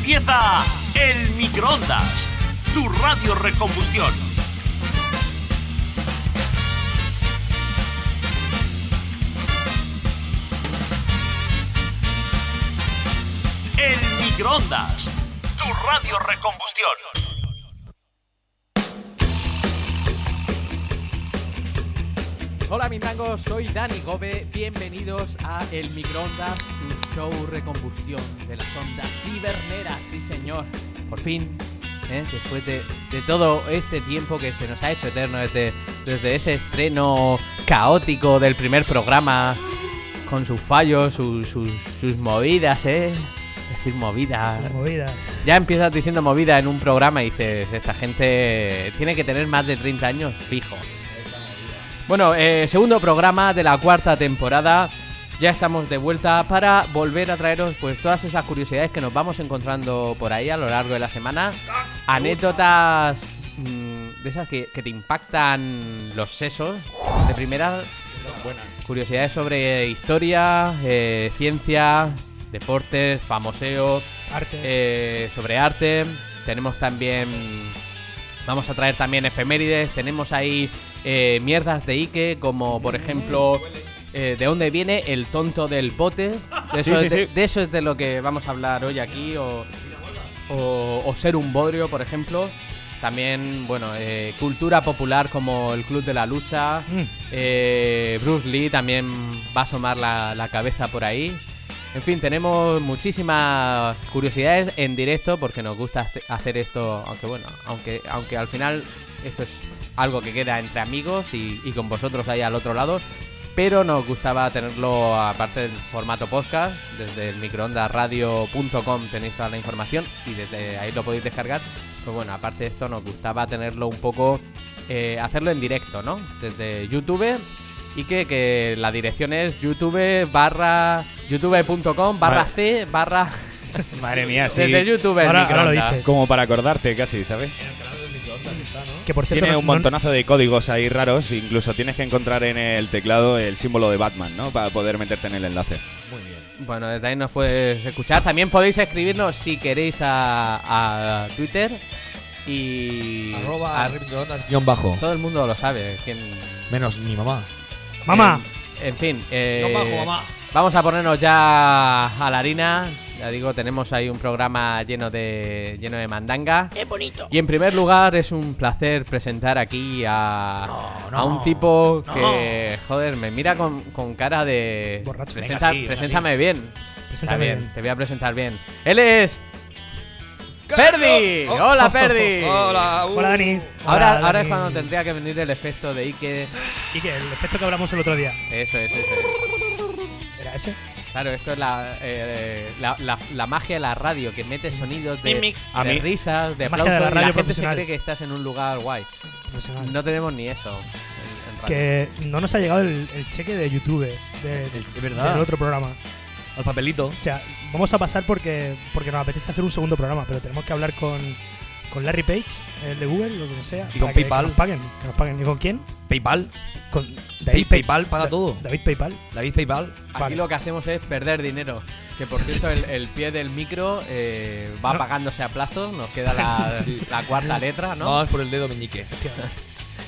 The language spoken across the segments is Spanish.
Empieza El Microondas, tu radio recombustión. El Microondas, tu radio recombustión. Hola mis tangos, soy Dani Gobe, bienvenidos a El Microondas, tu show recombustión de las ondas ciberneras, sí señor, por fin, después de todo este tiempo que se nos ha hecho eterno desde ese estreno caótico del primer programa, con sus fallos, sus movidas, decir movidas. Ya empiezas diciendo movida en un programa y dices, esta gente tiene que tener más de 30 años fijo. Bueno, segundo programa de la cuarta temporada. Ya estamos de vuelta para volver a traeros pues todas esas curiosidades que nos vamos encontrando por ahí a lo largo de la semana. Anécdotas de esas que te impactan los sesos. De primera, curiosidades sobre historia, ciencia, deportes, famoseo, arte. Sobre arte. Tenemos también... Vamos a traer también efemérides. Tenemos ahí mierdas de Ike, como por ejemplo de dónde viene el tonto del bote. De eso es de lo que vamos a hablar hoy aquí. O ser un bodrio, por ejemplo. También, bueno, cultura popular como el Club de la Lucha. Bruce Lee también va a asomar la cabeza por ahí. En fin, tenemos muchísimas curiosidades en directo porque nos gusta hacer esto, aunque bueno, aunque al final esto es algo que queda entre amigos y con vosotros ahí al otro lado, pero nos gustaba tenerlo aparte del formato podcast. Desde el microondasradio.com tenéis toda la información y desde ahí lo podéis descargar. Pues bueno, aparte de esto nos gustaba tenerlo un poco, hacerlo en directo, ¿no? Desde YouTube. Y que la dirección es youtube.com/c/ Madre mía, sí. Desde YouTube el Ahora lo microondas. dices. Como para acordarte casi, ¿sabes? Que por cierto, Tiene un montonazo de códigos ahí raros. Incluso tienes que encontrar en el teclado el símbolo de Batman, ¿no? Para poder meterte en el enlace. Muy bien. Bueno, desde ahí nos puedes escuchar. También podéis escribirnos si queréis a Twitter. Y... @microondas_bajo. Todo el mundo lo sabe. Menos mi mamá. ¡Mamá! En fin, mamá. vamos a ponernos ya a la harina. Ya digo, tenemos ahí un programa lleno de mandanga. ¡Qué bonito! Y en primer lugar, es un placer presentar aquí a un tipo que, joder, me mira con cara de... Borracho. Preséntame bien. Preséntame Está bien, bien. te voy a presentar bien. Él es... ¡Perdi! ¡Hola, Perdi! Hola, Hola, Dani. Ahora Hola, es Dani. cuando tendría que venir el efecto de Ike. ¿Y qué? El efecto que hablamos el otro día. Eso es. ¿Era ese? Claro, esto es la magia de la radio, que mete sonidos de A mí- risas, de La magia de aplausos, la y la radio gente se profesional. cree que estás en un lugar guay. Profesional. No tenemos ni eso en radio. Que no nos ha llegado el cheque de YouTube Es verdad. del otro programa. Al papelito. O sea, vamos a pasar porque nos apetece hacer un segundo programa, pero tenemos que hablar con Larry Page, el de Google, lo que sea. Y con para que PayPal. Que nos paguen. ¿Y con quién? PayPal. Con David PayPal paga todo. David PayPal. David PayPal. Aquí vale. lo que hacemos es perder dinero. Que por cierto, el pie del micro va No. pagándose a plazos. Nos queda la cuarta letra, ¿no? Vamos por el dedo meñique. Efectivamente.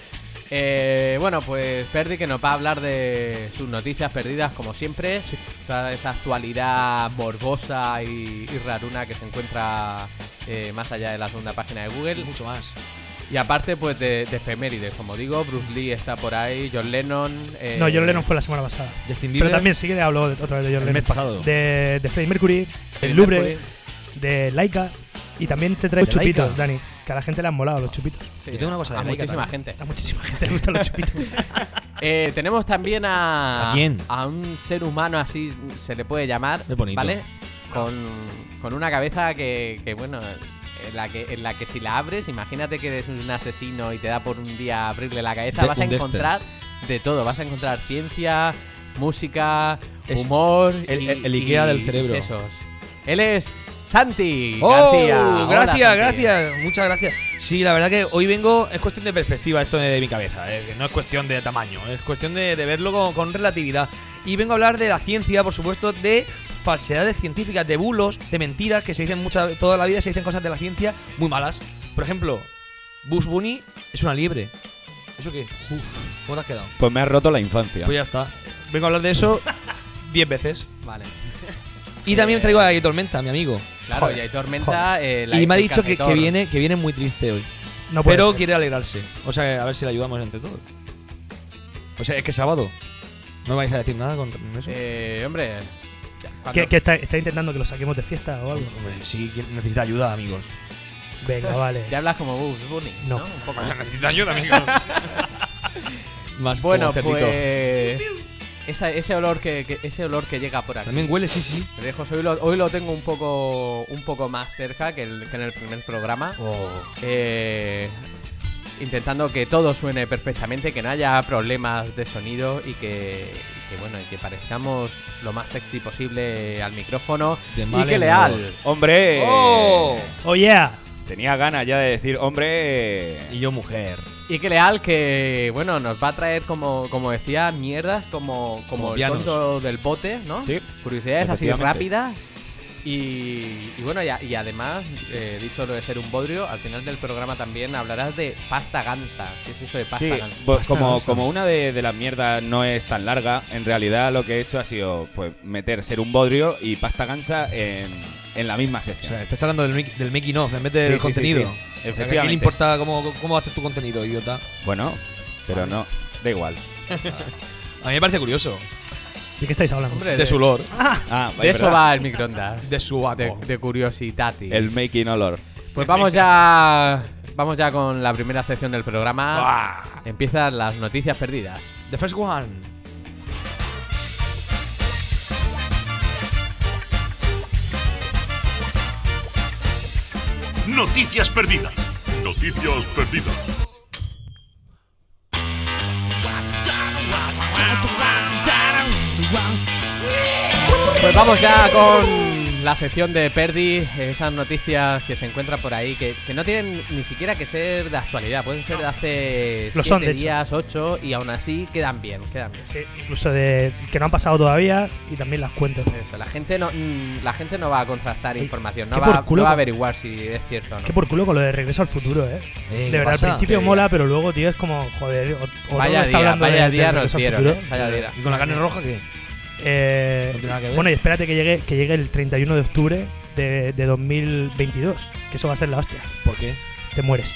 Bueno, pues Perdi, que nos va a hablar de sus noticias perdidas, como siempre. Sí. Toda esa actualidad morbosa y raruna que se encuentra más allá de la segunda página de Google. Mucho más. Y aparte, pues de efemérides, como digo, Bruce Lee está por ahí, John Lennon. No, John Lennon fue la semana pasada. Justin Bieber. Pero también sí que habló otra vez de John el Lennon. mes pasado. De Freddie Mercury, Freddie del Louvre, Mercury. de Laika. Y también te trae ¿De chupitos, Laika? Dani. Que a la gente le han molado los chupitos. Sí, Yo tengo una cosa de a Laika muchísima también. gente. A muchísima gente le gustan los chupitos. Tenemos también ¿A quién? a un ser humano, así se le puede llamar, Qué bonito. ¿vale? Con una cabeza que bueno, en la que si la abres, imagínate que eres un asesino y te da por un día abrirle la cabeza, vas a un Dexter. encontrar de todo. Vas a encontrar ciencia, música, Es humor el Ikea del cerebro. y sesos. Él es Santi ¡Oh! García. Hola, Gracias, Santi. gracias. Muchas gracias. Sí, la verdad que hoy vengo. Es cuestión de perspectiva esto de mi cabeza. No es cuestión de tamaño. Es cuestión de verlo con relatividad. y vengo a hablar de la ciencia, por supuesto, de falsedades científicas, de bulos, de mentiras que se dicen toda la vida, se dicen cosas de la ciencia muy malas. Por ejemplo, Bugs Bunny es una liebre. ¿Eso qué? ¿Cómo te has quedado? Pues me has roto la infancia. Pues ya está. Vengo a hablar de eso 10 veces. Vale. Y también traigo a Hay Tormenta, mi amigo. Claro, Joder, y hay tormenta. Y me ha dicho que viene muy triste hoy. No puede Pero ser. quiere alegrarse. O sea, a ver si le ayudamos entre todos. O sea, es que es sábado. ¿No vais a decir nada con eso? Hombre. ¿Qué está intentando que lo saquemos de fiesta o algo? Hombre, sí, que necesita ayuda, amigos. Venga, vale. Ya hablas como Bugs Bunny. No. Un poco. Necesita ayuda, amigos. Más Bueno, como cerdito. pues. Ese olor que llega por aquí. También huele, sí. Te dejo, hoy lo tengo un poco más cerca que en el primer programa. Intentando que todo suene perfectamente, que no haya problemas de sonido y que parezcamos lo más sexy posible al micrófono. De Y mal que en leal. peor. ¡Hombre! ¡Oh! ¡Oh, yeah! Tenía ganas ya de decir, hombre. Y yo, mujer. Y que leal que, bueno, nos va a traer, como decía, mierdas como el pianos. tonto del bote, ¿no? Sí. Curiosidades así Efectivamente. rápidas. Y bueno, y además, dicho lo de ser un bodrio, al final del programa también hablarás de pasta gansa. ¿Qué es eso de pasta Sí, gansa? pues Pasta gansa. como una de las mierdas no es tan larga, en realidad lo que he hecho ha sido pues meter ser un bodrio y pasta gansa en la misma O sección. sea, estás hablando del making of en vez del Sí, sí, contenido. sí. ¿A quién Efectivamente. le importa cómo haces tu contenido, idiota? Bueno, pero no, da igual. A mí me parece curioso. ¿De qué estáis hablando? Hombre, De su olor. Ah, de eso ¿verdad? va el microondas. De su aco. De curiositatis. El making olor. Pues vamos ya con la primera sección del programa. Empiezan las noticias perdidas. The first one. Noticias perdidas. Noticias perdidas. Pues vamos ya con la sección de Perdi, esas noticias que se encuentran por ahí, que no tienen ni siquiera que ser de actualidad, pueden ser de hace Lo son, 7 de hecho. días, 8, y aún así quedan bien. Sí, incluso de que no han pasado todavía y también las cuento. Eso, la gente no va a contrastar Oye, información, qué no por va culo a con- averiguar si es cierto o no. Que por culo con lo de Regreso al Futuro, ¿eh? ¿qué De verdad, pasa? al principio Sí. mola, pero luego, tío, es como, joder, o todo Vaya está día, hablando vaya de día nos Regreso al dieron, Futuro. vaya día. ¿Y con la carne roja qué? No tiene nada que ver. Bueno, y espérate que llegue el 31 de octubre de 2022, que eso va a ser la hostia. ¿Por qué? Te mueres.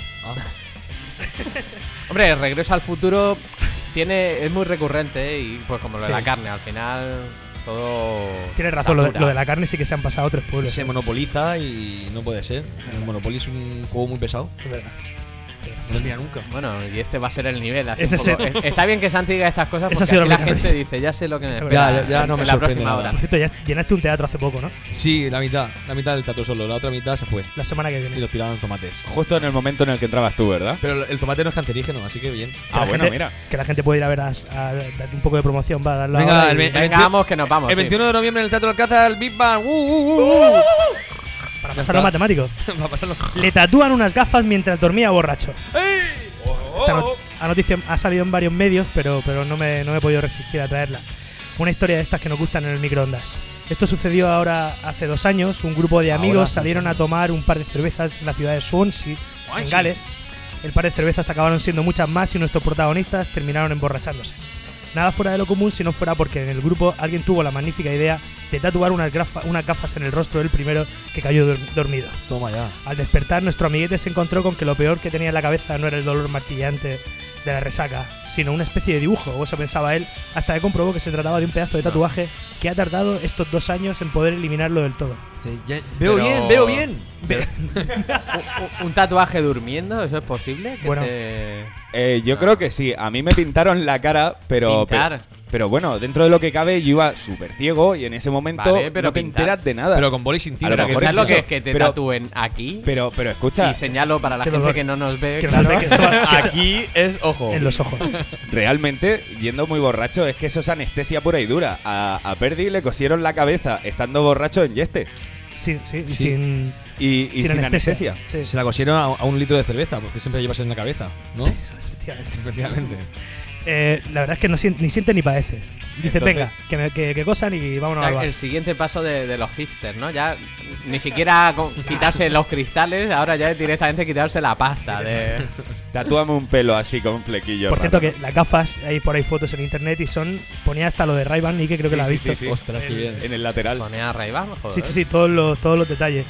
Hombre, Regreso al Futuro es muy recurrente, y pues como lo de Sí. la carne, al final todo... Tienes razón, lo de satura. la carne sí que se han pasado 3 pueblos. Se monopoliza y no puede ser. El Monopoly es un juego muy pesado. Es verdad. No termina nunca. Bueno, y este va a ser el nivel. Así Ese un poco. Está bien que Santi diga estas cosas Esa ha porque sido así la la primera gente vez. dice, ya sé lo que me Eso espera ya no me en la sorprende próxima nada. hora. Por cierto, ya llenaste un teatro hace poco, ¿no? Sí, la mitad del teatro solo. La otra mitad se fue. La semana que Y viene. los tiraron tomates. Justo en el momento en el que entrabas tú, ¿verdad? Pero el tomate no es cancerígeno, así que bien. Ah, la bueno, gente- mira. Que la gente puede ir a ver a darte un poco de promoción, va a darla Venga, ahora y- Venga, vamos, que nos vamos. El sí. 21 de noviembre en el Teatro Alcázar, el Big Bang. para Ya pasarlo está. matemático. Va a pasarlo. Le tatúan unas gafas mientras dormía borracho. Esta noticia ha salido en varios medios, pero no me he podido resistir a traerla. Una historia de estas que nos gustan en el microondas. Esto sucedió ahora hace 2 años. Un grupo de amigos salieron a tomar un par de cervezas en la ciudad de Swansea, en Gales. El par de cervezas acabaron siendo muchas más y nuestros protagonistas terminaron emborrachándose. Nada fuera de lo común si no fuera porque en el grupo alguien tuvo la magnífica idea de tatuar unas gafas en el rostro del primero que cayó dormido. Toma ya. Al despertar, nuestro amiguete se encontró con que lo peor que tenía en la cabeza no era el dolor martillante de la resaca, sino una especie de dibujo, o eso pensaba él, hasta que comprobó que se trataba de un pedazo de tatuaje que ha tardado estos 2 años en poder eliminarlo del todo. Veo Pero- bien, veo bien. ¿Un tatuaje durmiendo? ¿Eso es posible? Que Bueno. Yo creo que sí. A mí me pintaron la cara, pero Pintar. pero bueno, dentro de lo que cabe, yo iba súper ciego y en ese momento Vale, pero no te pintar. enteras de nada. Pero con boli sin A lo tinta. mejor ¿Sabes es lo eso, que es que te pero- tatúen aquí? pero escucha, Y señalo para la Qué gente dolor. que no nos ve. Que claro. nos ve que eso va- que eso- Aquí es ojo. en los ojos. realmente, yendo muy borracho, es que eso es anestesia pura y dura. A Perdi le cosieron la cabeza estando borracho en Yeste. Sí. y Sin sin anestesia. Sí, Se la cosieron a 1 litro de cerveza, porque siempre llevas en la cabeza, ¿no? efectivamente. Efectivamente. La verdad es que ni sientes ni padeces. Dices, Entonces- venga, que cosan y vámonos al bar. El siguiente paso de los hipsters, ¿no? Ya ni siquiera quitarse los cristales, ahora ya es directamente quitarse la pasta. Tatúame un pelo así con un flequillo. Por cierto, raro. que las gafas, hay por ahí fotos en internet y ponía hasta lo de Ray-Ban y que creo que Sí, la ha sí, visto. sí, sí. Ostras, qué bien. En el lateral. Ponía Ray-Ban, joder. Sí, sí, sí, todos los detalles.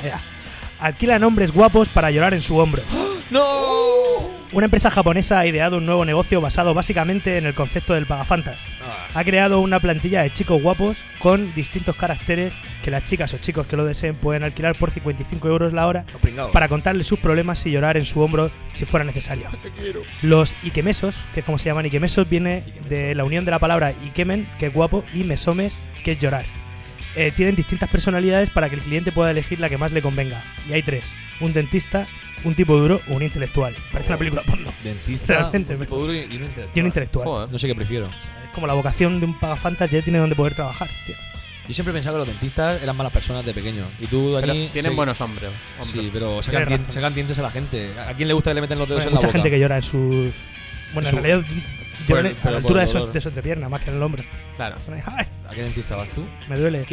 Alquilan hombres guapos para llorar en su hombro. ¡No! Una empresa japonesa ha ideado un nuevo negocio basado básicamente en el concepto del pagafantas. Ha creado una plantilla de chicos guapos con distintos caracteres que las chicas o chicos que lo deseen pueden alquilar por 55 euros la hora para contarles sus problemas y llorar en su hombro si fuera necesario. Los ikemesos, que es como se llaman ikemesos, viene de la unión de la palabra ikemen, que es guapo, y mesomes, que es llorar. Tienen distintas personalidades para que el cliente pueda elegir la que más le convenga. Y hay 3. Un dentista, un tipo duro o un intelectual. Parece una película porno. Dentista, Realmente, un tipo duro y un intelectual. Y un intelectual. Joder. No sé qué prefiero. Es como la vocación de un pagafantas, ya tiene donde poder trabajar, tío. Yo siempre pensaba que los dentistas eran malas personas de pequeño. Y tú, Pero Dani, tienen sé- buenos hombros. Sí, pero Tienes sacan, razón. sacan dientes a la gente. ¿A quién le gusta que le meten los dedos Bueno, en la mucha boca? gente que llora en sus. Bueno, En en su- realidad lloran a pero la por altura el de su, dolor. de su entrepierna, más que en el hombro. Claro. ¡Ay! ¿A qué dentista vas tú? Me duele.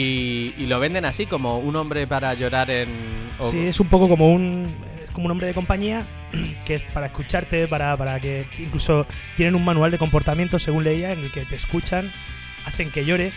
Y lo venden así, como un hombre para llorar en. o- Sí, es un poco como un hombre de compañía que es para escucharte, para que incluso tienen un manual de comportamiento, según leía, en el que te escuchan, hacen que llores,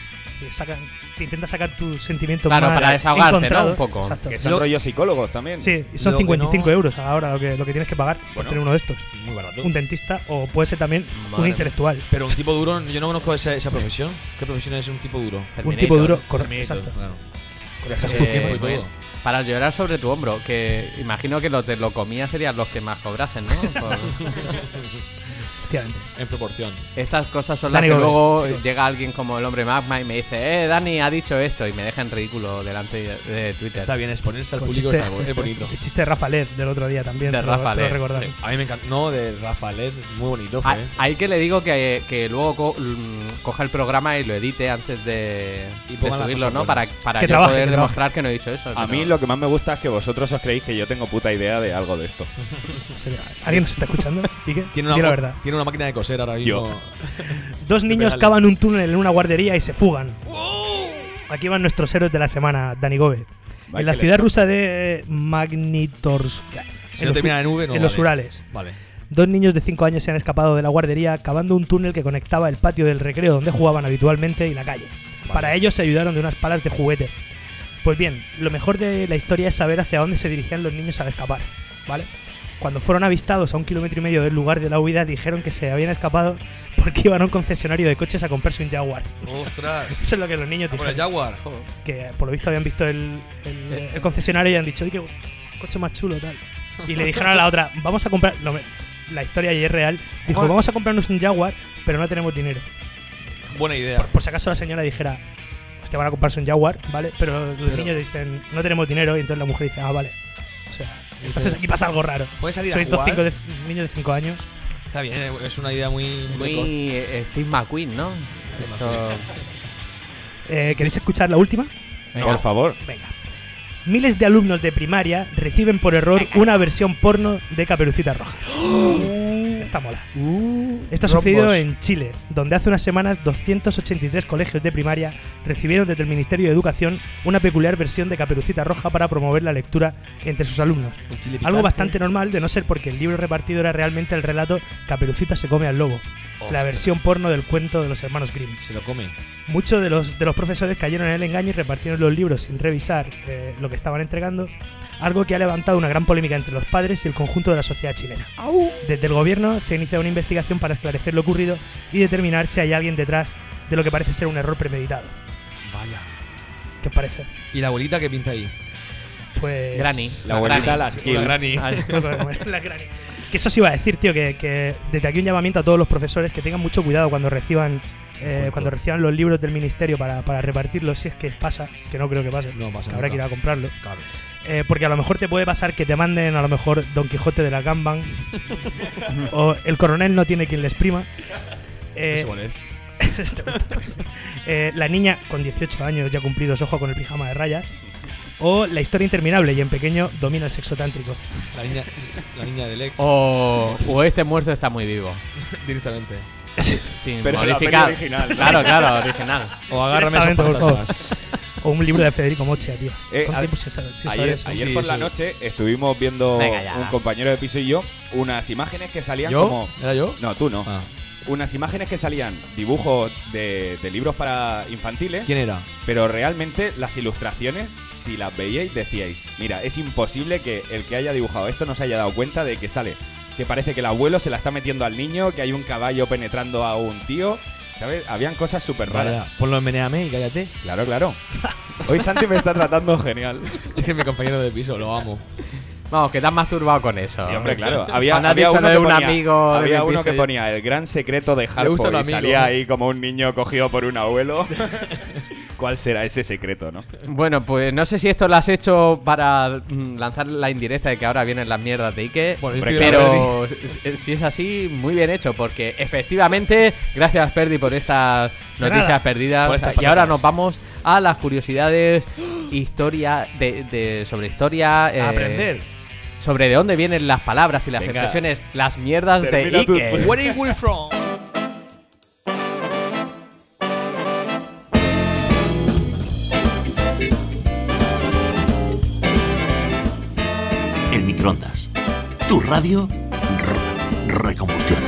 te intentan sacar tus sentimientos Claro, más para desahogarte, ¿no? encontrados. Un poco. Exacto. Que son rollos psicólogos también. Sí, y son Lo que 55 no- euros ahora lo que tienes que pagar por Bueno. tener uno de estos. Muy barato. Un dentista o puede ser también Madre un mía. intelectual. Pero un tipo duro, yo no conozco esa profesión. ¿Qué profesión es un tipo duro? Un tipo duro, Terminator, exacto. claro. Con Esas ese funciones y todo. Para llorar sobre tu hombro, que imagino que los de lo comía serían los que más cobrasen, ¿no? Por- Efectivamente. En proporción. Estas cosas son Dani las que Gómez, luego chicos. llega alguien como el hombre magma y me dice, Dani ha dicho esto, y me deja en ridículo delante de Twitter. Está bien, exponerse al El público chiste, es bonito. el chiste de Rafa Led del otro día también. De te lo- Rafa te lo Led, recordaré. sí. A mí me encanta. No, de Rafa Led, muy bonito fue. Hay que le digo que luego coja el programa y lo edite antes de ponga las subirlo, cosas ¿no? buenas. Para Que yo trabaje, poder que demostrar que no he dicho eso. A mí lo que más me gusta es que vosotros os creéis que yo tengo puta idea de algo de esto. En serio. ¿Alguien nos está escuchando? Quique? Tiene Di la una, verdad. tiene una máquina de coser ahora mismo. Yo. Dos niños penales. cavan un túnel en una guardería y se fugan. Aquí van nuestros héroes de la semana, Dani Gómez. En la ciudad rusa de Magnitorsk, Si no termina en V, no en los vale. Urales. Vale. Dos niños de 5 años se han escapado de la guardería cavando un túnel que conectaba el patio del recreo donde jugaban habitualmente y la calle. Para ello se ayudaron de unas palas de juguete. Pues bien, lo mejor de la historia es saber hacia dónde se dirigían los niños al escapar, ¿vale? Cuando fueron avistados a 1,5 kilómetros del lugar de la huida, dijeron que se habían escapado porque iban a un concesionario de coches a comprarse un Jaguar. ¡Ostras! Eso es lo que los niños Por el dijeron. Jaguar. Que por lo visto habían visto el concesionario y han dicho, oye, qué coche más chulo, tal. Y le dijeron a la otra, vamos a comprar. No, la historia ahí es real. Dijo, Joder. vamos a comprarnos un Jaguar, pero no tenemos dinero. Buena idea. Por si acaso la señora dijera, hostia, van a comprarse un Jaguar, ¿vale? Pero los niños dicen, no tenemos dinero, y entonces la mujer dice, ah, vale. O sea, entonces aquí pasa algo raro. ¿Puedes salir Sois a dos jugar? niños de 5 años. Está bien, es una idea muy... Muy Steve McQueen, ¿no? Esto- ¿Queréis escuchar la última? Por favor. Venga. Miles de alumnos de primaria reciben por error una versión porno de Caperucita Roja. Esta mola. Esto ha sucedido rombos. en Chile, donde hace unas semanas 283 colegios de primaria recibieron desde el Ministerio de Educación una peculiar versión de Caperucita Roja para promover la lectura entre sus alumnos. Un chile Algo picante. bastante normal, de no ser porque el libro repartido era realmente el relato Caperucita se come al lobo, la Ostras. versión porno del cuento de los hermanos Grimm. Se lo come. Muchos de los profesores cayeron en el engaño y repartieron los libros sin revisar lo que estaban entregando, algo que ha levantado una gran polémica entre los padres y el conjunto de la sociedad chilena. Desde el gobierno se inicia una investigación para esclarecer lo ocurrido y determinar si hay alguien detrás de lo que parece ser un error premeditado. Vaya. ¿Qué os parece? ¿Y la abuelita qué pinta ahí? Pues... Granny. La abuelita, las Una kills. granny. La Granny. Que eso sí iba a decir, tío, que desde aquí un llamamiento a todos los profesores que tengan mucho cuidado cuando reciban los libros del ministerio para repartirlos, si es que pasa, que no creo que pase, No pasa que habrá que ir nunca. a comprarlo. Claro. Porque a lo mejor te puede pasar que te manden a lo mejor Don Quijote de la Ganban o El coronel no tiene quien le exprima. ¿Ese cuál es? La niña con 18 años ya cumplidos, ojo con el pijama de rayas. o La historia interminable y en pequeño domina el sexo tántrico. La niña del ex. O este muerto está muy vivo. Directamente. Sin Pero la modificar. peli original. Claro, original. O agárrame esos Directamente, por fantasmas. O un libro de Federico Mocha, tío. ¿Cuánto a- tiempo sin saber Ayer, eso? ayer Sí, por la sí. noche estuvimos viendo Venga ya. un compañero de piso y yo unas imágenes que salían ¿Yo? como... ¿Era yo? No, tú no. Ah. Unas imágenes que salían dibujos de libros para infantiles, ¿Quién era? pero realmente las ilustraciones, si las veíais, decíais, mira, es imposible que el que haya dibujado esto no se haya dado cuenta de que sale, que parece que el abuelo se la está metiendo al niño, que hay un caballo penetrando a un tío, ¿sabes? Habían cosas súper raras. Vaya, ponlo en Meneame y cállate. Claro, claro. Hoy Santi me está tratando genial. Es que es mi compañero de piso, lo amo. Vamos, que te has masturbado con eso. Sí, hombre, claro. Había Cuando has había dicho uno lo que de un ponía, amigo de había mi uno piso que y- ponía el gran secreto de gusta Harpo el y amigo. salía ahí como un niño cogido por un abuelo. ¿Cuál será ese secreto, no? Bueno, pues no sé si esto lo has hecho para lanzar la indirecta de que ahora vienen las mierdas de Ike. Bueno, yo Hombre, estoy Pero si es así, muy bien hecho, porque efectivamente, gracias Perdi por estas De noticias nada. perdidas. Por estas Y ahora patatas. nos vamos a las curiosidades sobre historia. A aprender. Sobre de dónde vienen las palabras y las Venga. expresiones, las mierdas de Termina tu- Ike. Where is we from? El microondas. Tu radio recombustión.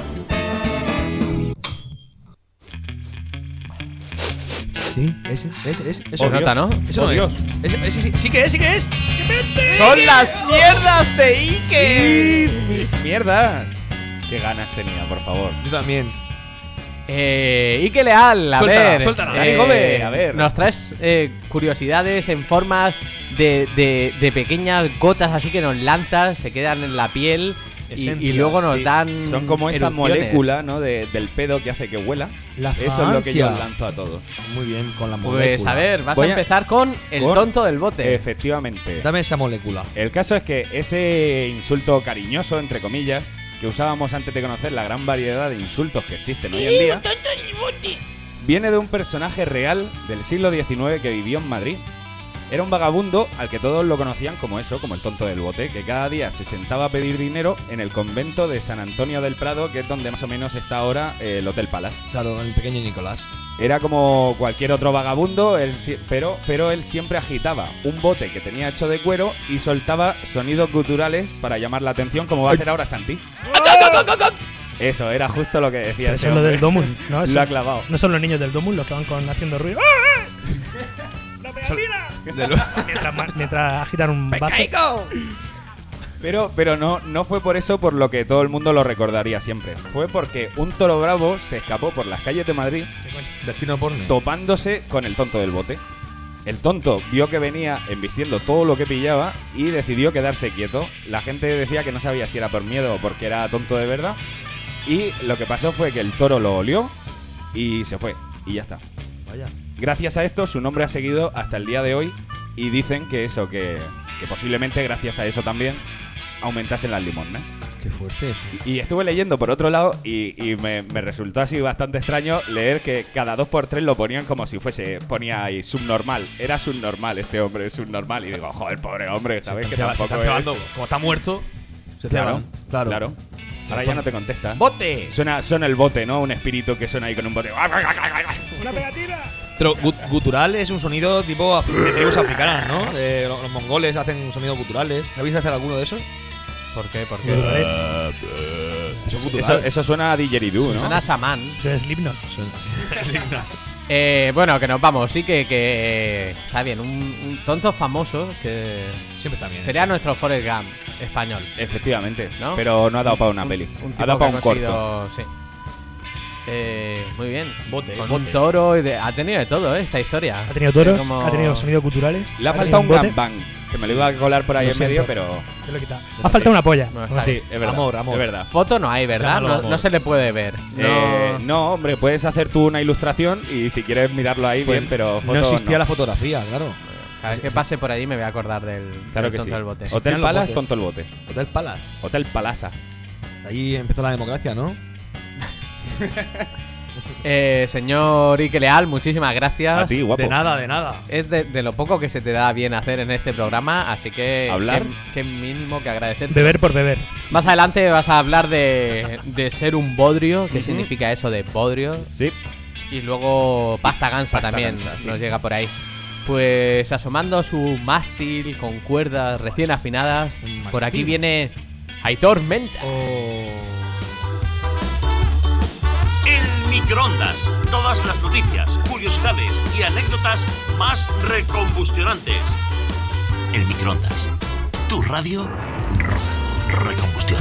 Sí, ese. Se nota, ¿no? Eso no Dios. es. Ese sí que es, sí que es. ¡Son las mierdas de Ike! ¡Mis mierdas! Qué ganas tenía, por favor. Yo también. Ike Leal, a Suéltala, ver. suéltala, Dani Gómez, a ver. Nos traes curiosidades en forma de pequeñas gotas así que nos lanzas, se quedan en la piel y Esencias, luego nos Sí, dan. son como esa erupciones. molécula, ¿no? del pedo que hace que huela. La Eso es lo que yo fragancia. lanzo a todos. Muy bien, con la Pues molécula. a ver, vas Voy a a- empezar con el con- tonto del bote. Efectivamente. Dame esa molécula. El caso es que ese insulto cariñoso, entre comillas, que usábamos antes de conocer la gran variedad de insultos que existen hoy en día, viene de un personaje real del siglo XIX que vivió en Madrid. Era un vagabundo al que todos lo conocían como eso, como el tonto del bote, que cada día se sentaba a pedir dinero en el convento de San Antonio del Prado, que es donde más o menos está ahora el Hotel Palace. Claro, el pequeño Nicolás. Era como cualquier otro vagabundo, pero él siempre agitaba un bote que tenía hecho de cuero y soltaba sonidos guturales para llamar la atención, como va a hacer ahora Santi. Eso, era justo lo que decía Pero ese eso es lo hombre. del Domun, ¿no? Lo ha clavado. No son los niños del Domun los que van haciendo ruido. ¡La pegatina! mientras agitan un vaso. Pero no fue por eso por lo que todo el mundo lo recordaría siempre. Fue porque un toro bravo se escapó por las calles de Madrid Destino porno. topándose con el tonto del bote. El tonto vio que venía embistiendo todo lo que pillaba y decidió quedarse quieto. La gente decía que no sabía si era por miedo o porque era tonto de verdad. Y lo que pasó fue que el toro lo olió y se fue. Y ya está. Vaya. Gracias a esto su nombre ha seguido hasta el día de hoy. Y dicen que eso, que posiblemente gracias a eso también aumentasen las limosnas. Qué fuerte eso. Y estuve leyendo por otro lado y me resultó así bastante extraño leer que cada 2x3 lo ponían como si fuese, ponía ahí subnormal. Era subnormal este hombre, subnormal. Y digo, joder, pobre hombre, ¿sabes? Que tampoco es... Como está muerto, se Claro, ceban. claro. Ahora ya no te contesta. ¡Bote! Suena el bote, ¿no? Un espíritu que suena ahí con un bote. ¡Una pegatina! Pero gutural es un sonido tipo de tribus africanas, ¿no? Los mongoles hacen sonidos guturales. ¿Habéis hacer alguno de esos? ¿Por qué? ¿Por qué? Eso es gutural. Eso suena a didgeridoo, ¿no? Suena chamán. Eso es Slipknot. Bueno, que nos vamos. Sí que está bien. Un tonto famoso que Siempre está bien. sería nuestro Forrest Gump español. Efectivamente, ¿No? pero no ha dado para una peli. Un Ha tipo dado que para un ha corto. conseguido- sí. Muy bien. Bote, Con bote. un toro. Ha tenido de todo, esta historia. Ha tenido toros, Como- ha tenido sonidos culturales. Le ha faltado un bote. gangbang, que me lo iba a colar por ahí Lo en medio, siento. pero... Te lo he quitado. Ha faltado una polla. No, está Sí, bien. es verdad. Amor. Es verdad. Foto no hay, ¿verdad? Llámalo No, amor. no se le puede ver. No, hombre, puedes hacer tú una ilustración y si quieres mirarlo ahí, Pues bien, pero no foto existía la fotografía, claro. Cada vez que pase por allí me voy a acordar del Claro del que tonto sí. del bote. Hotel Existían los Palace, botes. tonto el bote. Hotel Palace. Hotel Palasa. Ahí empezó la democracia, ¿no? Señor Ike Leal, muchísimas gracias. A ti, guapo. De nada, de nada. Es de lo poco que se te da bien hacer en este programa, así que ¿Hablar? qué mínimo que agradecer. Beber por beber. Más adelante vas a hablar de ser un bodrio, qué significa eso de bodrio. Sí. Y luego pasta gansa Pasta también gansa, sí. nos llega por ahí. Pues asomando su mástil con cuerdas recién afinadas, por aquí viene Aitor Menta. El microondas. Todas las noticias, curiosidades y anécdotas más recombustionantes. El microondas. Tu radio recombustión.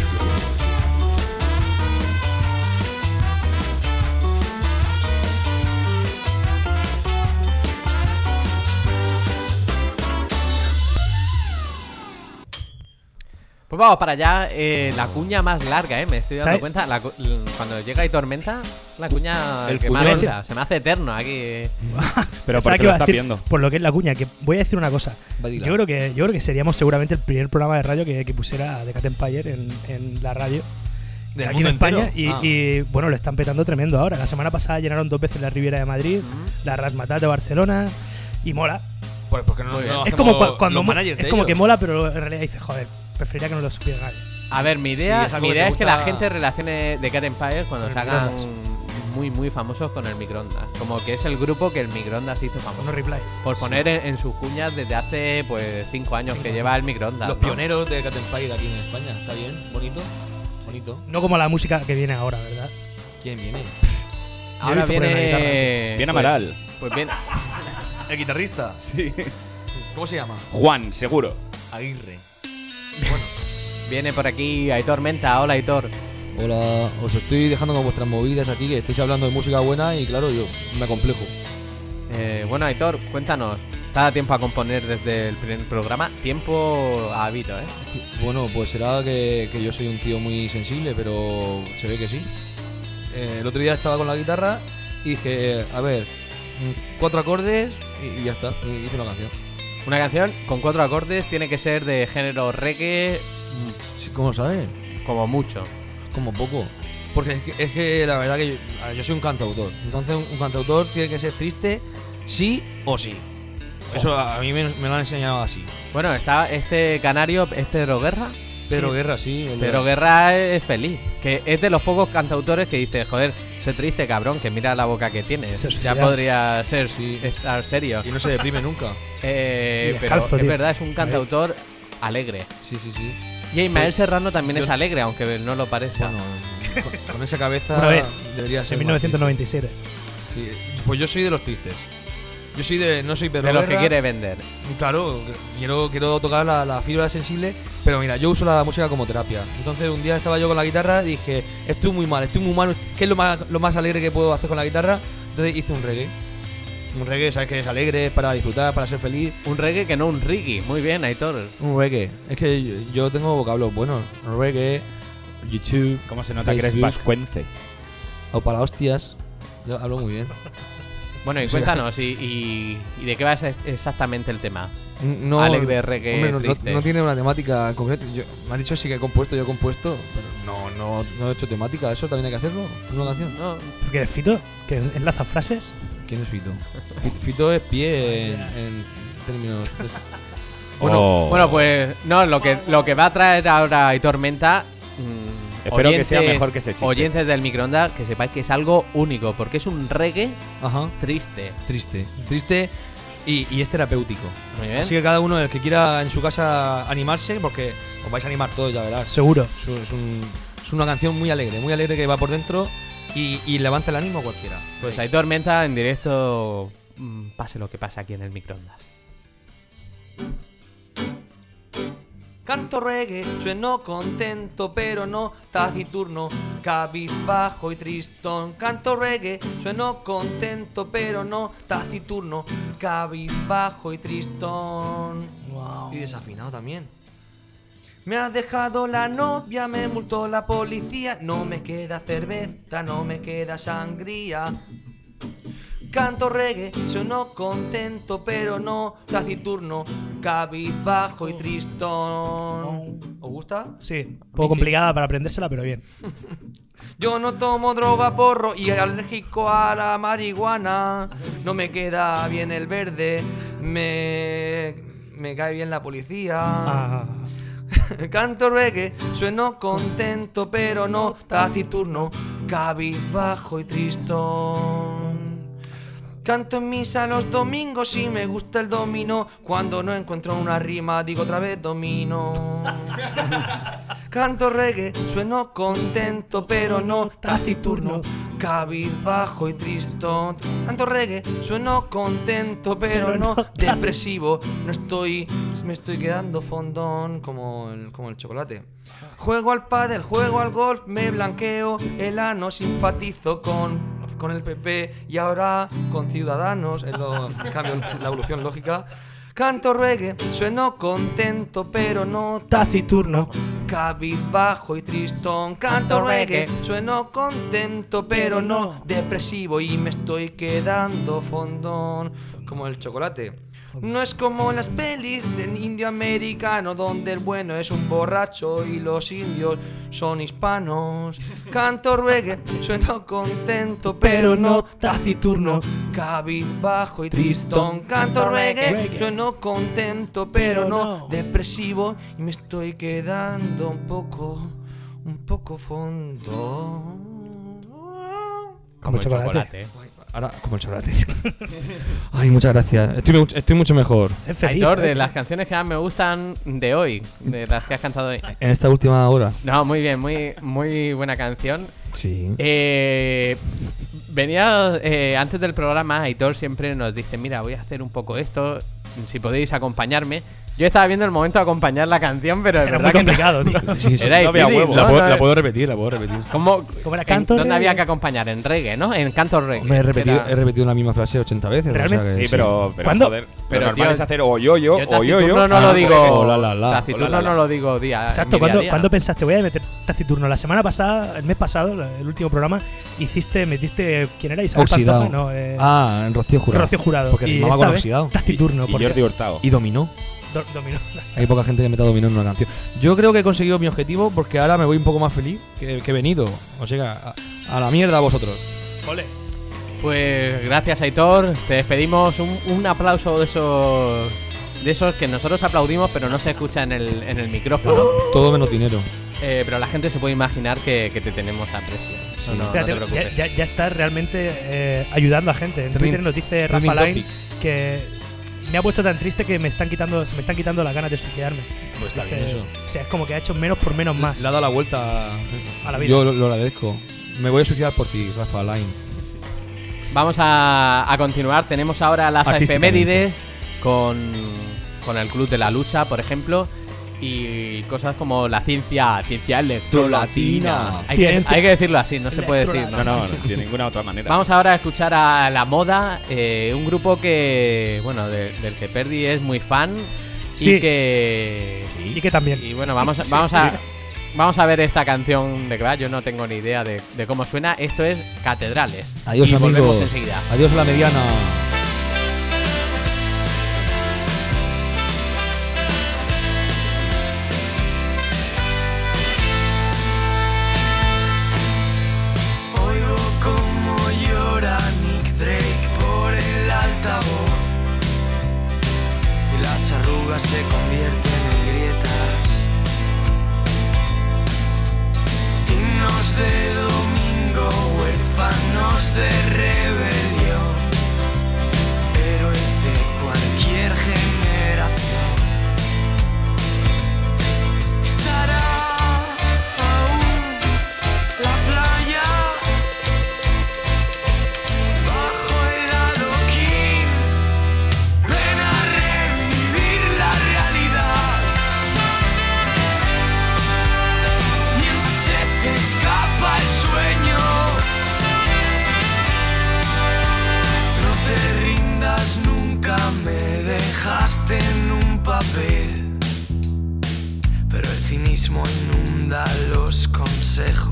Pues vamos para allá, la cuña más larga, me estoy dando ¿Sabes? cuenta. Cuando llega y tormenta, la cuña El que más cuñón. dura. Se me hace eterno aquí. Pero Pensaba ¿por qué que lo iba a estás decir viendo? por lo que es la cuña, que voy a decir una cosa. Va, dila. Yo creo que seríamos seguramente el primer programa de radio que pusiera The Cat Empire en la radio Del aquí en mundo España. entero. Y bueno, lo están petando tremendo ahora. La semana pasada llenaron 2 veces la Riviera de Madrid, la Razzmatazz de Barcelona y mola. Pues porque no, Muy bien. no Es como hacemos cuando los managers es de como ellos. que mola, pero en realidad dices, joder, preferiría que no lo supiera nadie. A ver, mi Sí, idea, es algo mi que idea te es que la gusta. gente relacione The Cat Empire cuando Con se el hagan microondas. muy famosos con el microondas. Como que es el grupo que el microondas hizo famoso. No reply. Por poner en sus cuñas desde hace pues 5 años que lleva el microondas. Los ¿no? pioneros de Cat Empire aquí en España. ¿Está bien? ¿Bonito? Bonito. No como la música que viene ahora, ¿verdad? ¿Quién viene? Ahora visto poner una viene. Bien pues- Amaral. Pues bien. El guitarrista. Sí. ¿Cómo se llama? Juan, seguro. Aguirre. Viene por aquí Aitor Menta. Hola, Aitor. Hola, os estoy dejando con vuestras movidas aquí, que estáis hablando de música buena y claro, yo me acomplejo. Bueno, Aitor, cuéntanos. ¿Te da tiempo a componer desde el primer programa? Tiempo ha habido, ¿eh? Sí, bueno, pues será que yo soy un tío muy sensible, pero se ve que sí. El otro día estaba con la guitarra y dije, a ver, 4 acordes y ya está, y hice una canción. Una canción con 4 acordes tiene que ser de género reggae Sí, ¿cómo sabes? como mucho. Como poco. Porque es que la verdad que yo soy un cantautor. Entonces un cantautor tiene que ser triste sí o sí. Eso a mí me lo han enseñado así. Bueno, está este canario, es Pedro Guerra. Pero Sí. Guerra sí. Pedro Guerra es feliz. Que es de los pocos cantautores que dice, joder, sé triste, cabrón, que mira la boca que tienes. Se Ya suicida. podría ser, Sí. estar serio. Y no se deprime nunca. Y Pero descalzo, es tío. verdad, es un cantautor alegre. Sí, sí, sí. Y Ismael Serrano también yo- es alegre, aunque no lo parezca. Bueno, con esa cabeza Una vez, debería ser. En más 1997. triste. Sí. Pues yo soy de los tristes. Yo soy no soy Pedro de los que Guerra. quiere vender. Claro, quiero tocar la fibra sensible, pero mira, yo uso la música como terapia. Entonces un día estaba yo con la guitarra y dije, estoy muy mal, ¿qué es lo más alegre que puedo hacer con la guitarra? Entonces hice un reggae. Un reggae, ¿sabes que es alegre? Para disfrutar, para ser feliz. Un reggae que no un reggae. Muy bien, Aitor. Un reggae. Es que yo tengo vocablos buenos. Reggae, YouTube, ¿Cómo se nota que eres Facebook. vascuence? o para hostias. Yo hablo muy bien. Bueno, y cuéntanos, ¿y de qué va exactamente el tema? No, Alegre, reggae, hombre, triste. no tiene una temática concreta. Me han dicho sí que he compuesto, yo he compuesto, pero no he hecho temática. ¿Eso también hay que hacerlo? ¿En una canción? No, Porque eres Fito, que enlaza frases. ¿Quién es Fito? Fito es pie en términos. Oh. Bueno, pues no, lo que va a traer ahora Aitor Menta. Espero que sea mejor que ese chiste. Oyentes del microondas, que sepáis que es algo único, porque es un reggae Ajá. triste. Triste y es terapéutico. Muy bien. Así que cada uno, el que quiera en su casa animarse, porque os vais a animar todos, ya verás. Seguro. Es una canción muy alegre que va por dentro y levanta el ánimo a cualquiera. Pues Aitor Menta en directo, pase lo que pase aquí en el microondas. Canto reggae, sueno contento, pero no taciturno, cabizbajo y tristón. Canto reggae, sueno contento, pero no taciturno, cabizbajo y tristón. Y desafinado también. Me ha dejado la novia, me multó la policía, no me queda cerveza, no me queda sangría. Canto reggae, sueno contento, pero no taciturno, cabizbajo y tristón. ¿Os gusta? Sí, un poco complicada para aprendérsela, pero bien. Yo no tomo droga, porro y alérgico a la marihuana. No me queda bien el verde, me cae bien la policía. Ah, Canto reggae, sueno contento pero no taciturno, cabizbajo y tristón. Canto en misa los domingos y me gusta el dominó. Cuando no encuentro una rima digo otra vez domino. Canto reggae, sueno contento pero no taciturno, cabizbajo y tristón. Canto reggae, sueno contento pero no depresivo. Me estoy quedando fondón como el chocolate. Juego al pádel, juego al golf, me blanqueo el ano, simpatizo con el PP y ahora con Ciudadanos, cambio la evolución lógica. Canto reggae, sueno contento pero no taciturno, cabizbajo y tristón. Canto reggae, sueno contento pero no depresivo y me estoy quedando fondón como el chocolate. No es como las pelis del indio americano donde el bueno es un borracho y los indios son hispanos. Canto reggae, sueno contento pero no taciturno, cabizbajo y tristón. Canto reggae, sueno contento pero no depresivo y me estoy quedando un poco fondo. como chocolate. Ahora, como el chocolate. Ay, muchas gracias. Estoy mucho mejor. Es feliz, Aitor, de las canciones que más me gustan de hoy, de las que has cantado hoy. En esta última hora. No, muy bien, muy buena canción. Sí. Venía antes del programa, Aitor siempre nos dice: mira, voy a hacer un poco esto, si podéis acompañarme. Yo estaba viendo el momento de acompañar la canción, pero es Era verdad muy que complicado, tío. Sí, Era no había difícil, huevo. ¿no? La puedo repetir. ¿Cómo era canto ¿Dónde reggae? había que acompañar? En reggae, ¿no? En canto reggae. Hombre, he Era- repetido la misma frase 80 veces. Realmente, o sea que Sí, pero ¿Cuándo? joder, Pero, lo normal tío, es hacer o yo, Yo o yo. taciturno no lo digo. o la, la. Taciturno O la, la. no lo digo día. Exacto, en mi día a día, ¿cuándo ¿no? pensaste? Voy a meter taciturno. La semana pasada, el mes pasado, el último programa, metiste. ¿Quién era? Isabel Oxidado. Pantoja, no, En Rocío Jurado. Rocío Jurado. Porque y rimaba esta con vez, oxidado. taciturno. Y porque Jordi Hurtado. Y dominó. dominó. Hay poca gente que meta dominó en una canción. Yo creo que he conseguido mi objetivo porque ahora me voy un poco más feliz que he venido. O sea, a la mierda a vosotros. Ole. Pues gracias, Aitor. Te despedimos. Un aplauso de esos que nosotros aplaudimos, pero no se escucha en el micrófono. Todo menos dinero. Pero la gente se puede imaginar que te tenemos aprecio. Sí. No, O sea, no te preocupes. ya estás realmente ayudando a gente. En Trending- Twitter nos dice trending Rafa Lain topic. que me ha puesto tan triste que se me están quitando las ganas de suicidarme. Pues está Dice, bien eso. O sea, es como que ha hecho menos por menos más. Le ha dado la vuelta A la vida. Yo lo agradezco. Me voy a suicidar por ti, Rafa Lain. Vamos a continuar. Tenemos ahora las Artísticamente. efemérides con el Club de la Lucha, por ejemplo. Y cosas como la ciencia electrolatina. Hay Ciencia que decirlo así, no se puede decir. No, no, de ninguna otra manera. Vamos ahora a escuchar a La Moda, un grupo que, bueno, del que Perdi es muy fan. Sí. Y que... Y que también. Y bueno, vamos a ver esta canción de que va. Yo no tengo ni idea de cómo suena. Esto es Catedrales. Adiós, y volvemos amigos. enseguida. Adiós a la mediana. Oigo como llora Nick Drake por el altavoz y las arrugas se convierten en grietas. Himnos de domingo, huérfanos de rebelión, héroes de cualquier generación. Estará aún la playa bajo el adoquín. Ven a revivir la realidad mientras se te escapa el sueño. No te rindas nunca, me dejaste en un papel, pero el cinismo inunda los consejos.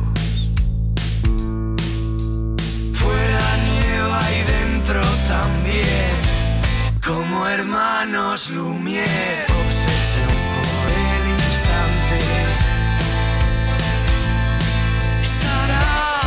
Fuera nieva y dentro también, como hermanos Lumière, obsesión por el instante. Estará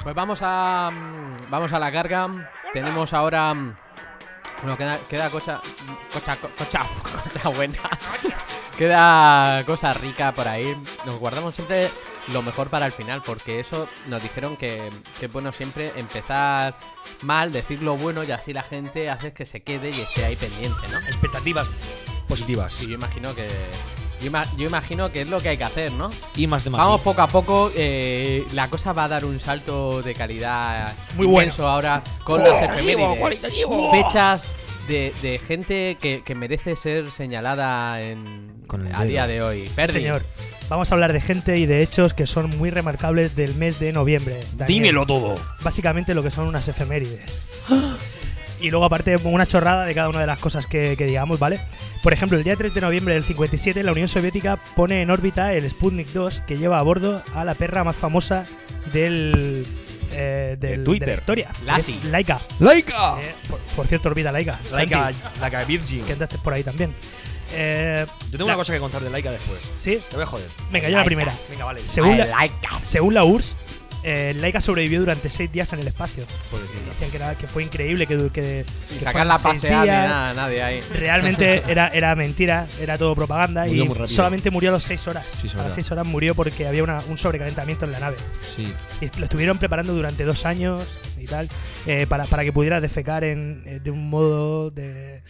Pues vamos a la carga. Tenemos ahora. Bueno, queda cosa buena. Queda cosa rica por ahí. Nos guardamos siempre lo mejor para el final, porque eso nos dijeron que es bueno siempre empezar mal, decir lo bueno y así la gente hace que se quede y esté ahí pendiente, ¿no? Expectativas positivas. Sí, yo imagino que es lo que hay que hacer, ¿no? Y más de más. Vamos poco a poco, la cosa va a dar un salto de calidad Muy inmenso ahora con las efemérides. Fechas de gente que merece ser señalada Con el a día de hoy. Sí, Perdi. señor. Vamos a hablar de gente y de hechos que son muy remarcables del mes de noviembre. Daniel. Dímelo todo. Básicamente lo que son unas efemérides. Y luego aparte una chorrada de cada una de las cosas que digamos, ¿vale? Por ejemplo, el día 3 de noviembre del 57 la Unión Soviética pone en órbita el Sputnik 2 que lleva a bordo a la perra más famosa de Twitter. la historia. Lassie. Es Laika. ¡Laika! Por cierto, orbita Laika. Laika Santi, Virgin. que andaste por ahí también. Yo tengo una cosa que contar de Laika después. ¿Sí? Te voy a joder. Venga, yo la primera. Venga, vale. Según la URSS, Laika sobrevivió durante 6 días en el espacio. Decían que fue increíble, que Sin que sacar fueron la 6 paseada ni días. nada, nadie ahí. Realmente era mentira, era todo propaganda. Murió Y muy rápido. solamente murió a las 6 horas. 6 A las horas. 6 horas murió porque había un sobrecalentamiento en la nave. Sí. Y lo estuvieron preparando durante 2 años y tal, para que pudiera defecar de un modo de.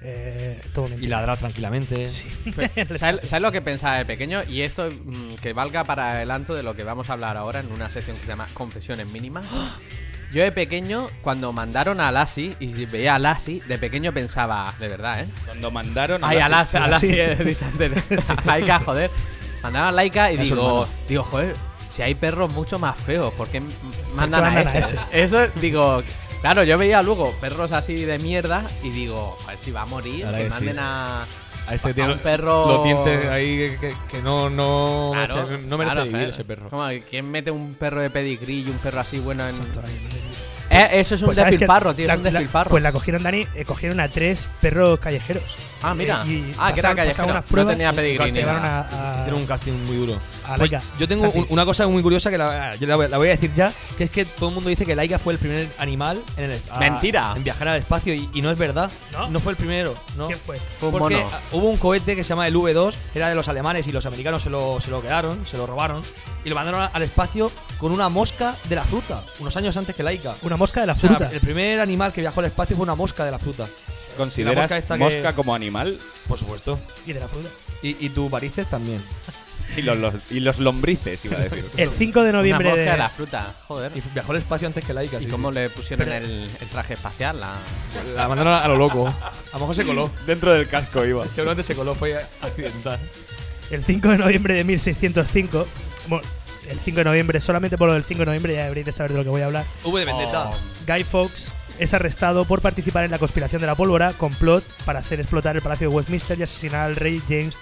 Todo Y mentira. ladrar tranquilamente. Sí. ¿Sabes lo que pensaba de pequeño? Y esto que valga para adelanto de lo que vamos a hablar ahora en una sección que se llama Confesiones Mínimas. Yo de pequeño, cuando mandaron a Lassie y veía a Lassie, de pequeño pensaba, de verdad, ¿eh? Cuando mandaron Ay, a Lassie- Lassie he dicho antes. A Laika, joder. Mandaban a Laika y A su digo, joder, si hay perros mucho más feos, ¿por qué mandan mandan a a ese? ese? Eso, digo, claro, yo veía luego perros así de mierda y digo, joder, si va a morir, Ahora que que manden sí. a este a tiene un perro. los dientes ahí que no Claro, no merece claro, vivir Fer. ese perro. ¿Cómo? ¿Quién mete un perro de pedigrí y un perro así bueno en...? Exacto, ahí. Eso es un Pues, ¿sabes qué? despilfarro, tío, es un despilfarro. Pues la cogieron, Dani, cogieron a 3 perros callejeros. Ah, mira. Y Que era pasaron callejero. unas No pruebas tenía y pedigrí se ni llevaron nada. Hicieron un casting muy duro. a Pues Laika. yo tengo Santi. una cosa muy curiosa que yo la voy a decir ya, que es que todo el mundo dice que Laika fue el primer animal Mentira. en viajar al espacio y no es verdad. ¿No? Fue el primero, ¿no? ¿Quién fue? Fue un Porque mono. hubo un cohete que se llama el V2, era de los alemanes y los americanos se lo quedaron, se lo robaron y lo mandaron al espacio con una mosca de la fruta, unos años antes que Laika. Una mosca de la O sea, fruta. el primer animal que viajó al espacio fue una mosca de la fruta. ¿Consideras La mosca esta que- mosca como animal? Por supuesto. Y de la fruta. Y tus varices también. Y los lombrices, iba a decir. El 5 de Una noviembre mosca de. de la fruta, joder. Y viajó al espacio antes que Laika. ¿Y sí, cómo sí. le pusieron Pero- el traje espacial? La mandaron a lo loco. A lo mejor se coló. Dentro del casco iba. Seguramente se coló, fue accidental. El 5 de noviembre de 1605. Bueno, el 5 de noviembre, solamente por lo del 5 de noviembre ya deberéis de saber de lo que voy a hablar. V de Vendetta. Guy Fawkes es arrestado por participar en la conspiración de la pólvora, complot para hacer explotar el Palacio de Westminster y asesinar al rey James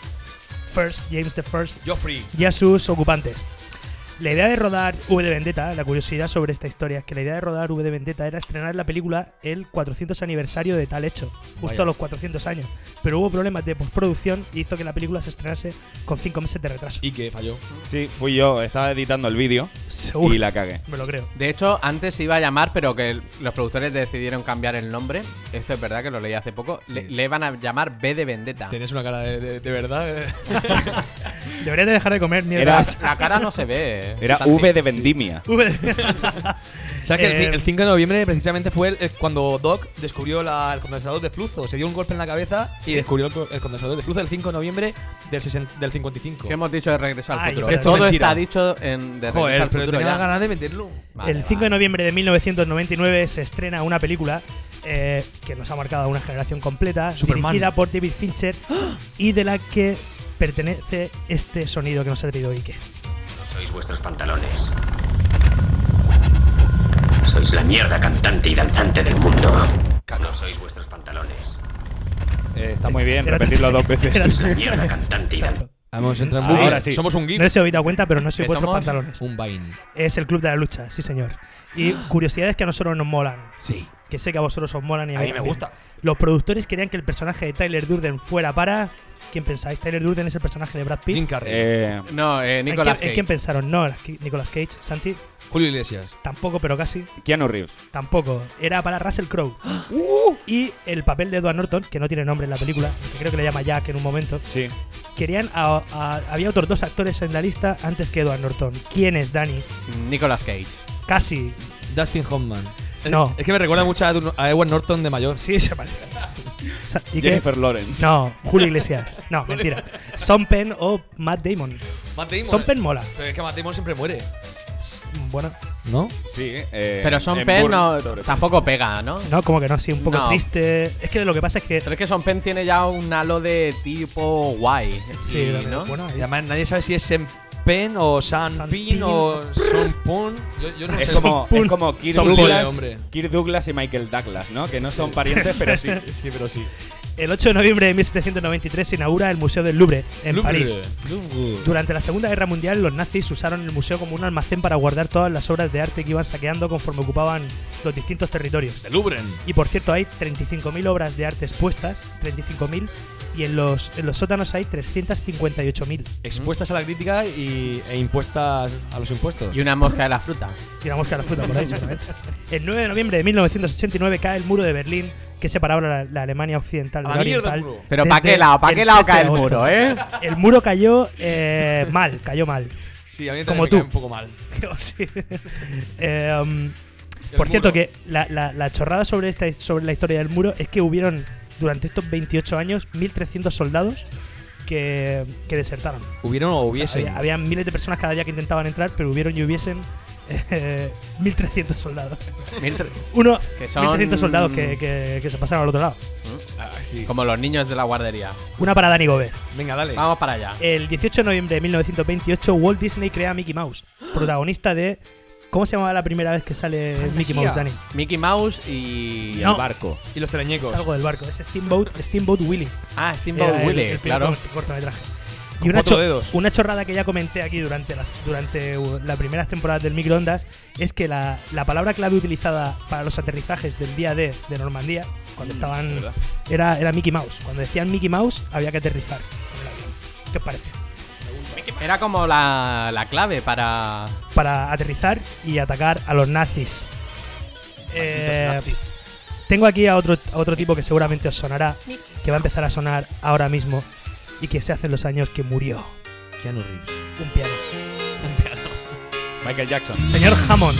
I Joffrey. y a sus ocupantes. La idea de rodar V de Vendetta, la curiosidad sobre esta historia es que la idea de rodar V de Vendetta era estrenar la película el 400 aniversario de tal hecho, justo Vaya. a los 400 años. Pero hubo problemas de postproducción y hizo que la película se estrenase con 5 meses de retraso. Y que falló. Sí, fui yo. Estaba editando el vídeo Seguro, y la cagué. me lo creo. De hecho, antes se iba a llamar, pero que los productores decidieron cambiar el nombre. Esto es verdad que lo leí hace poco. Sí. Le iban a llamar V de Vendetta. Tienes una cara de verdad. Deberías de dejar de comer Era- mierdas. La cara no se ve. Era Santi. V de vendimia. V de- ¿Sabes que Eh, el 5 de noviembre precisamente fue cuando Doc descubrió el condensador de flujo? Se dio un golpe en la cabeza y descubrió el condensador de flujo el 5 de noviembre del 55. ¿Qué hemos dicho de Regreso al Ay, Futuro? pero Todo mentira. está dicho de Regreso Joder, al pero Futuro tenía ya. ganas de meterlo. Vale, El 5 de vale. noviembre de 1999 se estrena una película que nos ha marcado a una generación completa, Superman. dirigida por David Fincher y de la que pertenece este sonido que nos ha traído Ike. No sois vuestros pantalones. Sois la mierda cantante y danzante del mundo. No sois vuestros pantalones. Está muy bien Era- repetirlo 2 veces. era- Sois la mierda cantante y danzante. Vamos a entrar en Ahora bucle. sí. Somos un No GIF. sé si os habéis dado cuenta, pero no soy ¿Que vuestros somos? pantalones. Un Vine. Es el club de la lucha, sí señor. Y curiosidades que a nosotros nos molan. Sí. Que sé que a vosotros os molan y a A mí mí me también. gusta. Los productores querían que el personaje de Tyler Durden fuera para... ¿Quién pensáis? Tyler Durden es el personaje de Brad Pitt. Jim Carrey. No, Nicolas ¿En Cage. quién pensaron? No, Nicolas Cage. Santi. Julio Iglesias. Tampoco, pero casi. Keanu Reeves. Tampoco. Era para Russell Crowe. Y el papel de Edward Norton, que no tiene nombre en la película, que creo que le llama Jack en un momento. Sí. Querían había otros 2 actores en la lista antes que Edward Norton. ¿Quién es, Dani? Nicolas Cage. Casi. Dustin Hoffman. No. Es que me recuerda mucho a Edward Norton de mayor. Sí, se parece. ¿Y qué? Jennifer Lawrence. No, Julio Iglesias. No, mentira. Sean Penn o Matt Damon. Matt Damon. Sean Penn mola. Pero es que Matt Damon siempre muere. Bueno, ¿No? Sí. Pero Sean en Penn Bourne, no, sobre todo. tampoco pega, ¿no? no, como que no, sí, un poco No. triste. Es que lo que pasa es que. Pero es que Sean Penn tiene ya un halo de tipo guay. Sí, y, ¿no? bueno, Y además nadie sabe si es Sean Penn o Sean Sean Penn Penn. o Sean Penn. Yo no Es sé. como Kirk Son Douglas, pole, hombre. Kirk Douglas y Michael Douglas, ¿no? Que no son parientes, pero sí. Sí, pero sí. El 8 de noviembre de 1793 se inaugura el Museo del Louvre, en París. Durante la Segunda Guerra Mundial, los nazis usaron el museo como un almacén para guardar todas las obras de arte que iban saqueando conforme ocupaban los distintos territorios. De Louvre. Y por cierto, hay 35.000 obras de arte expuestas, 35.000, y en los sótanos hay 358.000. Expuestas a la crítica e impuestas a los impuestos. Y una mosca de la fruta. Y la mosca de la fruta por ahí, seguramente. El 9 de noviembre de 1989 cae el muro de Berlín, que separaba la Alemania occidental de A la la mierda oriental. el muro. Pero desde ¿para qué lado? ¿Para el qué lado 13 de cae el agosto. muro, eh? El muro cayó cayó mal. Sí, a mí también Como me tú. cae un poco mal. Sí. Por cierto, muro. que la chorrada sobre la historia del muro es que hubieron durante estos 28 años 1.300 soldados que desertaron. ¿Hubieron o hubiesen? Había miles de personas cada día que intentaban entrar, pero hubieron y hubiesen 1.300 soldados. Uno, Que son- 1.300 soldados que se pasaron al otro lado. Como los niños de la guardería. Una para Dani Gobert. Venga, dale. Vamos para allá. El 18 de noviembre de 1928, Walt Disney crea a Mickey Mouse, protagonista de. ¿Cómo se llamaba la primera vez que sale Mickey Mouse, Dani? Mickey Mouse y. No. El barco. Y los teleñecos. Es algo del barco, es Steamboat Willie. Ah, Steamboat Era Willie, el claro. primer cortometraje. Y Con 4 dedos. una chorrada que ya comenté aquí durante las primeras temporadas del Microondas es que la palabra clave utilizada para los aterrizajes del día D de Normandía, cuando estaban, ¿verdad? era Mickey Mouse. Cuando decían Mickey Mouse, había que aterrizar con el avión. ¿Qué os parece? Era como la clave para. Para aterrizar y atacar a los nazis. Tengo aquí a otro tipo que seguramente os sonará, que va a empezar a sonar ahora mismo y que se hace en los años que murió. Keanu Reeves. Un piano. Michael Jackson. Señor Hammond.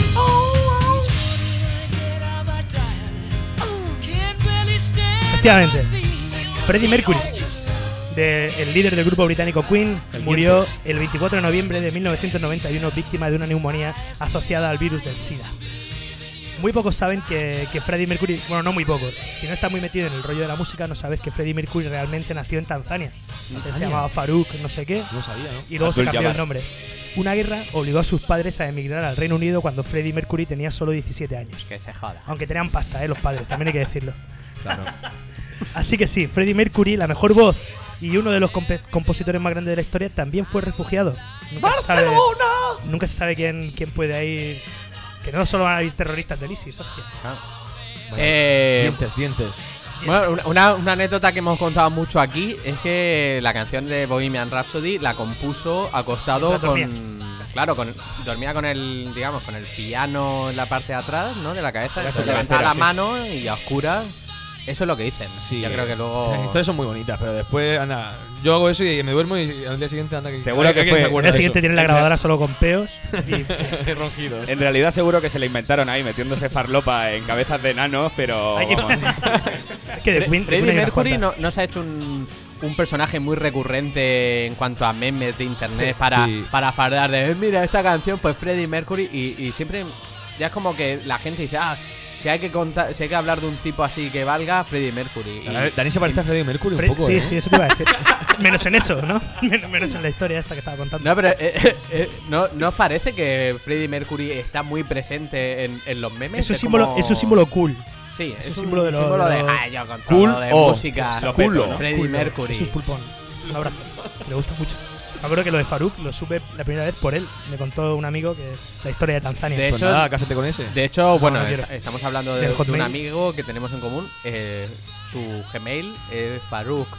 Efectivamente. Freddie Mercury, el líder del grupo británico Queen, murió el 24 de noviembre de 1991 víctima de una neumonía asociada al virus del SIDA. Muy pocos saben que Freddie Mercury, bueno, no muy pocos, si no estás muy metido en el rollo de la música, no sabes que Freddie Mercury realmente nació en Tanzania. Él se llamaba Farouk, no sé qué, No sabía, ¿no? y luego se Abdul cambió el Jabbar. nombre. Una guerra obligó a sus padres a emigrar al Reino Unido cuando Freddie Mercury tenía solo 17 años. Que se joda. Aunque tenían pasta, los padres, también hay que decirlo. Así que sí, Freddie Mercury, la mejor voz y uno de los compositores más grandes de la historia, también fue refugiado. Nunca se sabe quién puede ir. Que no solo van a ir terroristas del ISIS, hostia. Dientes. Bueno, una anécdota que hemos contado mucho aquí es que la canción de Bohemian Rhapsody la compuso acostado Mientras dormía con el, digamos, con el piano en la parte de atrás, ¿no? De la cabeza, Era se su levantaba cabecera, la sí. mano y a oscuras. Eso es lo que dicen. Sí, Yo creo que Las luego. historias son muy bonitas, pero después, anda, yo hago eso y me duermo y al día siguiente anda que. Seguro que ¿quién fue- se El acuerda día de siguiente eso? tiene la grabadora solo con peos. Y Ronquidos. En realidad seguro que se la inventaron ahí metiéndose farlopa en cabezas de enanos, pero hay que- vamos, es que de Queen, Freddie hay unas Mercury cuantas. no se ha hecho un personaje muy recurrente en cuanto a memes de internet Sí, sí. para fardar de mira esta canción, pues Freddie Mercury y siempre ya es como que la gente dice, si hay que hablar de un tipo así que valga, Freddie Mercury. Y- Dani se parece a Freddie Mercury un Fre- poco, sí, ¿eh? sí, eso te iba a decir. Menos en eso, ¿no? Menos en la historia esta que estaba contando. No, pero ¿no os parece que Freddie Mercury está muy presente en los memes? Es un símbolo cool. Sí, es un símbolo de lo- símbolo de, de lo- yo con cool todo de o música. lo peto, ¿no? Freddie Cool, Mercury. Jesús Pulpón. Un abrazo. Me gusta mucho. Me acuerdo que lo de Farouk lo supe la primera vez por él. Me contó un amigo que es la historia de Tanzania. De Pues hecho, nada, cásate con ese. De hecho, bueno, no quiero. estamos hablando de Del un Hotmail. amigo que tenemos en común. Su Gmail es Farouk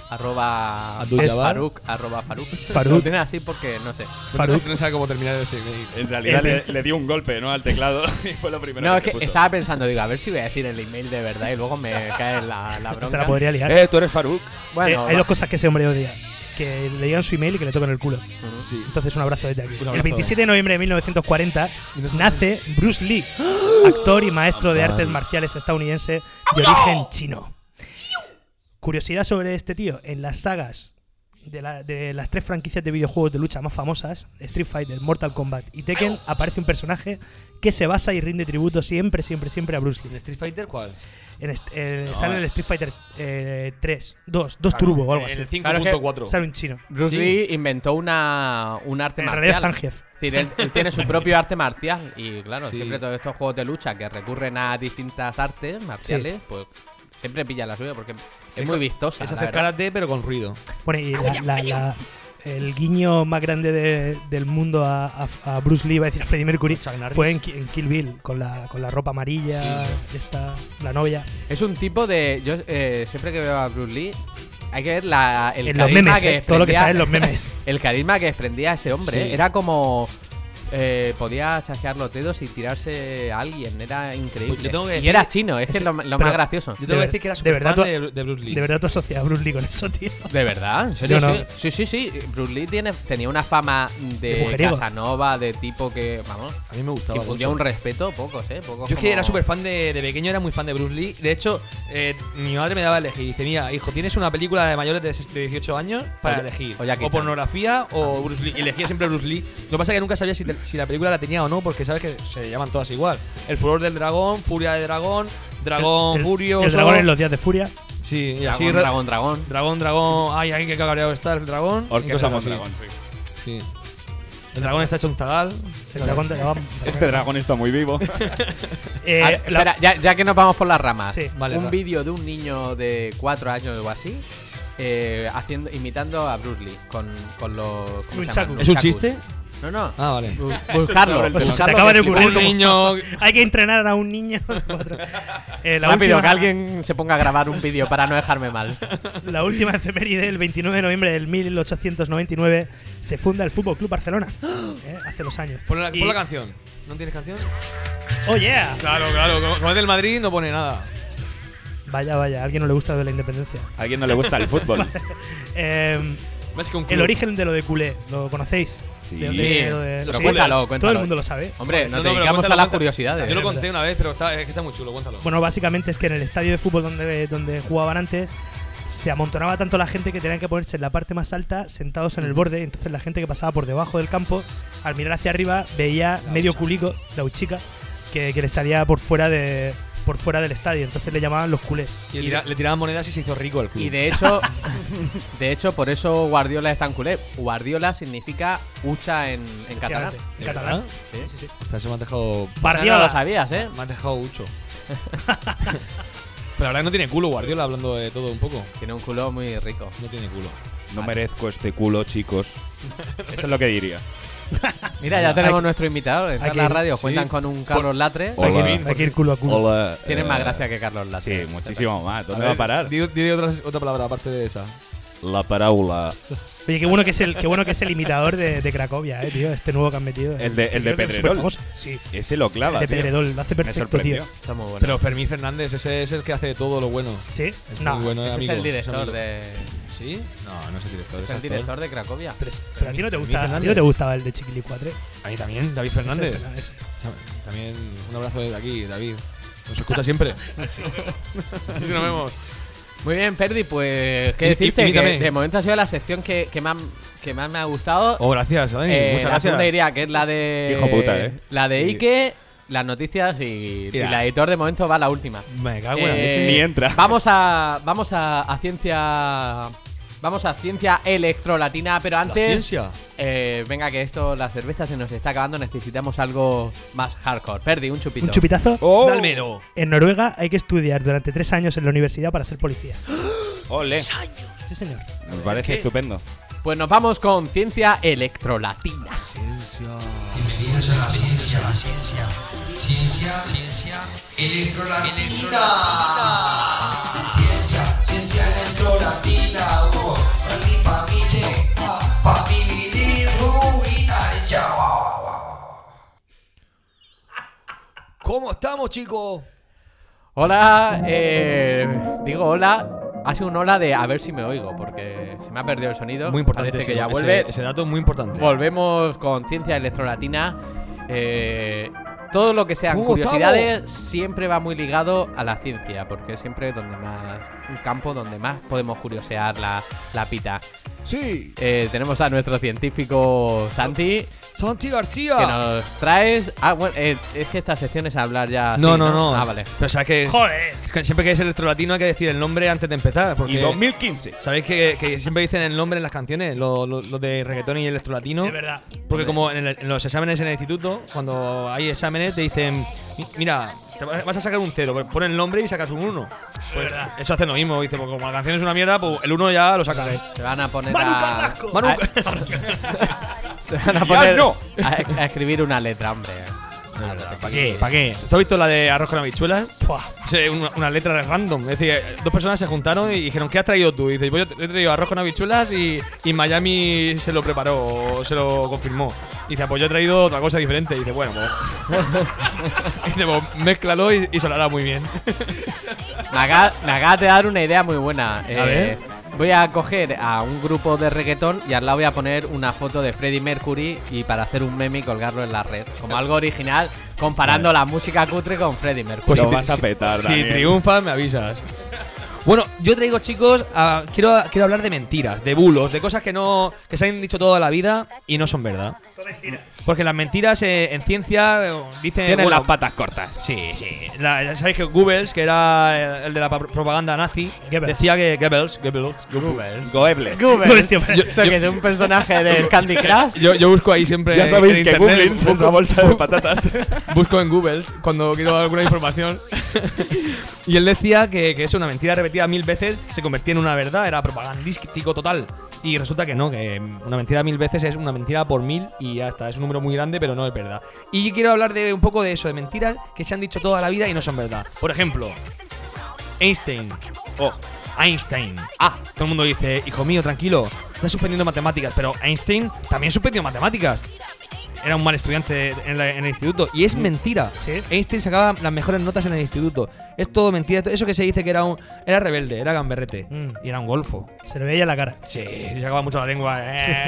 Abdul Es Jabbar. Faruk, @Faruk. Faruk. Lo tiene así porque no sé. Faruk. No sabe cómo terminar ese email. En realidad le dio un golpe, ¿no? Al teclado y fue lo primero No, es que que puso. estaba pensando, digo, a ver si voy a decir el email de verdad y luego me cae la Te bronca. la podría liar. Tú eres Faruk. Bueno, Hay dos cosas que ese hombre odia. Que le digan su email y que le toquen el culo. Sí. Entonces un abrazo desde aquí. abrazo. El 27 de noviembre de 1940 nace Bruce Lee, actor y maestro de artes marciales estadounidense de origen chino. Curiosidad sobre este tío, en las sagas de las 3 franquicias de videojuegos de lucha más famosas, Street Fighter, Mortal Kombat y Tekken, aparece un personaje que se basa y rinde tributo siempre a Bruce Lee. ¿En Street Fighter cuál? Sale el Street Fighter 3, 2 Turbo o algo así. El Claro que 5.4. Sale un chino. Bruce Sí. Lee inventó un arte En realidad marcial. Zangief. Es decir, él tiene su propio arte marcial y claro, Sí. siempre todos estos juegos de lucha que recurren a distintas artes marciales, pues siempre pilla la suya porque es muy vistosa. Es la hacer verdad. karate pero con ruido. Bueno, y el guiño más grande del mundo a Bruce Lee, iba a decir a Freddie Mercury, Chuck Norris. fue en Kill Bill, con la ropa amarilla, la novia. Es un tipo de. Yo siempre que veo a Bruce Lee, hay que ver el En los carisma memes, que todo lo que desprendía- sale en los memes. El carisma que desprendía ese hombre. Sí. Era como. Podía chasquear los dedos y tirarse a alguien. Era increíble. Pues yo tengo que y decir- era chino, es que es lo pero- más gracioso. Yo tengo que decir que era de súper verdad fan tú- de Bruce Lee. De verdad tú asocias a Bruce Lee con eso, tío. ¿De verdad? ¿En serio? Yo no. Sí. Bruce Lee tenía una fama De de mujeriego. Casanova, de tipo que. Vamos. A mí me gustaba Que infundía mucho. un respeto, pocos, Pocos Yo es que como- era súper fan de pequeño, era muy fan de Bruce Lee. De hecho, mi madre me daba a elegir. Dice, mira, hijo, tienes una película de mayores de 18 años para Oye, elegir. oye, aquí O pornografía o Bruce Lee. Y elegía siempre Bruce Lee. Lo que pasa es que nunca sabía si la película la tenía o no, porque sabes que se llaman todas igual. El furor del dragón, furia de dragón, dragón furioso. El dragón en los días de furia. Sí, y así. Dragón. Dragón. Ay, qué cagareado está el dragón. y Orquesta cosas así. Mondragón, sí. Sí. El dragón está hecho un zagal. El dragón de Este dragón está muy vivo. Espera, ya que nos vamos por las ramas. Sí, vale, un va. vídeo de un niño de 4 años o así. Imitando a Bruce Lee con los. ¿cómo se Nunchakus. llaman? ¿Es un Nunchakus. chiste? No. Ah, vale. Buscarlo. sobre el Pues se te buscarlo acaba que de flipa. ocurrir Un como- niño. Hay que entrenar a un niño. La Rápido, última- que alguien se ponga a grabar un vídeo para no dejarme mal. La última efeméride, el 29 de noviembre del 1899, se funda el Fútbol Club Barcelona. Hace 2 años. Pon la Y- canción. ¿No tienes canción? ¡Oh, yeah! Claro. Como es del Madrid, no pone nada. Vaya, a alguien no le gusta lo de la independencia. A alguien no le gusta el fútbol. Más que un El club. origen de lo de culé, ¿lo conocéis? Sí. ¿De dónde Sí, viene lo de- pero sí, cuéntalo. Todo el mundo lo sabe. Hombre, No, nos pero dedicamos cuéntalo, a las cuéntalo. curiosidades. Yo lo conté una vez, pero es que está muy chulo, cuéntalo. Bueno, básicamente es que en el estadio de fútbol donde jugaban antes se amontonaba tanto la gente que tenían que ponerse en la parte más alta, sentados en el borde. Entonces la gente que pasaba por debajo del campo, al mirar hacia arriba, veía medio culico, la uchica, que le salía por fuera del estadio. Entonces le llamaban los culés. Y le tiraban monedas y se hizo rico el club. Y de hecho, por eso Guardiola es tan culé. Guardiola significa hucha en catalán. En catalán. Sí. Sí. Hasta se me han dejado. No Guardiola. lo sabías, ¿eh? Me han dejado mucho. Pero la verdad que no tiene culo Guardiola, hablando de todo un poco. Tiene un culo muy rico. No tiene culo. No merezco este culo, chicos. Eso es lo que diría. Mira, ya tenemos nuestro invitado. En Aquí- la radio sí. cuentan con un Carlos Latre. Hola. Hay que ir culo a culo. Hola. Tiene más gracia que Carlos Latre. Sí, muchísimo más. ¿Dónde A va ver, a parar? Di otra palabra aparte de esa. La parábola. Oye, qué bueno que es el imitador de Cracovia, tío. Este nuevo que han metido. El de Creo que es Pedrerol. superfamoso. Sí, Ese lo clava, de tío. Pedrerol. Lo hace Me perfecto, sorprendió. tío. Está muy bueno. Pero Fermín Fernández, ese es el que hace todo lo bueno. Sí. Es No. muy bueno, Ese amigo. es el director amigo. de. ¿Sí? No es el director. Es el actor. director de Cracovia. Pero a ti no te gusta, Fernández. ¿a ti no te gustaba el de Chiquili 4? A mí también, David Fernández. Ese. También un abrazo desde aquí, David. Nos escucha siempre. Así nos vemos. Muy bien, Perdi, pues qué Y- decirte, que imítame. de momento ha sido la sección que más me ha gustado. Oh, gracias, Dani. Muchas la gracias. segunda diría que es la de. Qué hijo puta, La de Sí. Ike, las noticias y Mira. la editor de momento va la última. Me cago en la leche. Ni entra. Vamos a ciencia. Vamos a ciencia electrolatina, pero La antes. ciencia. Venga, que la cerveza se nos está acabando. Necesitamos algo más hardcore. Perdi, un chupito. Un chupitazo. ¡Oh! Dálmelo. En Noruega hay que estudiar durante 3 años en la universidad para ser policía. ¡Ole! Sí, señor. Me parece estupendo. Pues nos vamos con ciencia electrolatina. Bienvenidos a la ciencia. Ciencia electrolatina. Ciencia electrolatina. estamos, chicos? Hola, digo hola. Ha sido un hola de a ver si me oigo, porque se me ha perdido el sonido. Muy importante. Parece que ese- ya vuelve. Ese dato es muy importante. Volvemos con Ciencia Electrolatina. Todo lo que sean ¿Cómo curiosidades siempre va muy ligado a la ciencia, porque es siempre donde más, un campo donde más podemos curiosear la pita. Sí. Tenemos a nuestro científico Santi, Santi que García. nos traes. Ah, bueno, es que esta sección es hablar ya. No, así, no. Ah, vale. Pero sabes que, ¡Joder! es que siempre que es electrolatino hay que decir el nombre antes de empezar. Porque Y 2015. sabéis que siempre dicen el nombre en las canciones, lo de reggaetón y electrolatino. Es verdad. Porque como en los exámenes en el instituto, cuando hay exámenes te dicen, mira, te vas a sacar un 0, pon el nombre y sacas un 1. Pues eso hace lo mismo, dice, porque como la canción es una mierda, pues el 1 ya lo sacaré. Se van a poner ¡Manu a. Carrasco! Manu- Se van a Ya poner no. a escribir una letra, hombre. ¿Para qué? ¿Para qué? ¿Tú has visto la de arroz con habichuelas? Buah. Es una letra random. Es decir, dos personas se juntaron y dijeron, ¿qué has traído tú? Y dice, pues yo he traído arroz con habichuelas y Miami se lo preparó o se lo confirmó. Y dice, pues yo he traído otra cosa diferente. Y dice, bueno, pues. Y dice, pues mézclalo y sonará muy bien. Me acabas de dar una idea muy buena. ver. Voy a coger a un grupo de reggaetón y al lado voy a poner una foto de Freddie Mercury y para hacer un meme y colgarlo en la red. Como algo original, comparando la música cutre con Freddie Mercury. Pues si lo te- vas a petar, Si Daniel. triunfas, me avisas. Bueno, yo traigo, chicos, quiero hablar de mentiras, de bulos, de cosas que se han dicho toda la vida y no son verdad. Porque las mentiras en ciencia dicen. Tienen bueno, las patas cortas. Sí. Sabéis que Goebbels, que era el de la propaganda nazi, Goebbels. decía que Goebbels. Goebbels. Goebbels, tío, pero- Eso que es un personaje del Candy Crush. Yo busco ahí siempre. Ya sabéis en que internet, Goebbels es una bolsa de patatas. Busco en Goebbels cuando quiero alguna información. Y él decía que eso, una mentira repetida 1000 veces, se convertía en una verdad, era propagandístico total. Y resulta que no, que una mentira 1000 veces es una mentira por 1000 y ya está. Es un número muy grande, pero no es verdad. Y quiero hablar de un poco de eso, de mentiras que se han dicho toda la vida y no son verdad. Por ejemplo, Einstein. Einstein. Todo el mundo dice, hijo mío, tranquilo, estás suspendiendo matemáticas. Pero Einstein también suspendió matemáticas. Era un mal estudiante en el instituto. Y es mentira. Sí. Einstein sacaba las mejores notas en el instituto. Es todo mentira. Eso que se dice que era rebelde, era gamberrete. Y era un golfo. Se le veía en la cara. Sí, y sacaba mucho la lengua.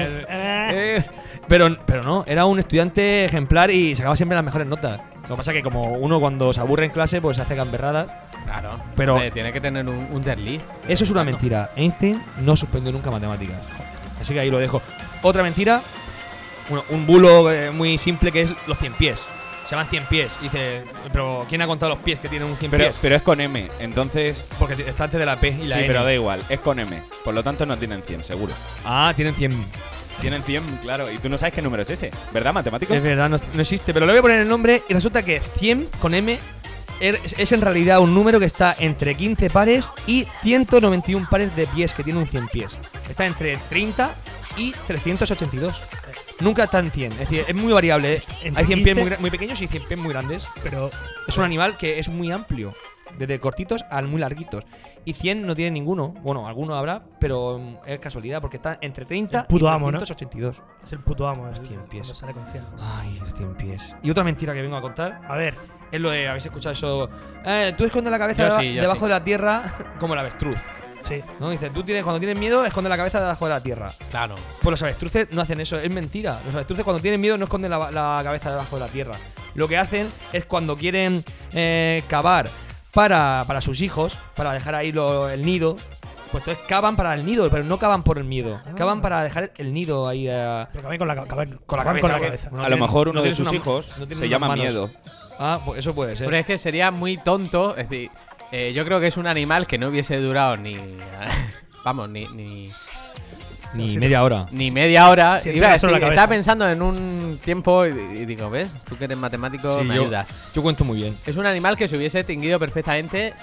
Pero no, era un estudiante ejemplar y sacaba siempre las mejores notas. Lo que pasa es que como uno cuando se aburre en clase, pues hace gamberradas. Claro. Pero- Hombre, tiene que tener un desliz. Eso es una mentira. Einstein no suspendió nunca matemáticas. Así que ahí lo dejo. Otra mentira, un bulo muy simple que es los 100 pies. Se llaman 100 pies. Y dice, pero ¿quién ha contado los pies que tienen un 100 pies? Pero es con M, entonces. Porque está antes de la P y la Sí, N. pero da igual, es con M. Por lo tanto, no tienen 100, seguro. Ah, tienen 100. Tienen 100, claro. Y tú no sabes qué número es ese, ¿verdad, matemático? Es verdad, no existe. Pero le voy a poner el nombre y resulta que 100 con M es en realidad un número que está entre 15 pares y 191 pares de pies, que tiene un 100 pies. Está entre 30 y 382. Nunca está en 100. Es decir, es muy variable. ¿eh? Entre Hay 100 pies 15 muy pequeños y 100 pies muy grandes. Pero Es un animal que es muy amplio. Desde cortitos a muy larguitos. Y 100 no tiene ninguno. Bueno, alguno habrá, pero es casualidad porque está entre 30 El puto y amo, ¿no? 382. es el puto amo. Los 100 pies. Cuando sale con 100. Ay, los 100 pies. Y otra mentira que vengo a contar A ver. es lo de, ¿habéis escuchado eso? Tú escondes la cabeza Yo sí, yo debajo sí. de la tierra como el avestruz. Sí. ¿No? Dice, cuando tienes miedo, esconde la cabeza debajo de la tierra. Claro. Pues los avestruces no hacen eso, es mentira. Los avestruces cuando tienen miedo no esconden la cabeza debajo de la tierra. Lo que hacen es cuando quieren cavar para sus hijos, para dejar ahí el nido, pues entonces cavan para el nido, pero no cavan por el miedo. Cavan para dejar el nido ahí. Pero caben con la cabeza. Con la caben cabeza. A lo mejor uno de tienes sus una- hijos no tienes se unas llama manos. Miedo. Ah, pues eso puede ser. Pero es que sería muy tonto. Es decir, yo creo que es un animal que no hubiese durado ni. Vamos, ni Ni media hora. media hora. Si Iba a entera solo decir, la cabeza. estaba pensando en un tiempo y digo, ¿ves? Tú que eres matemático, Sí, me yo- ayudas. Yo cuento muy bien. Es un animal que se hubiese extinguido perfectamente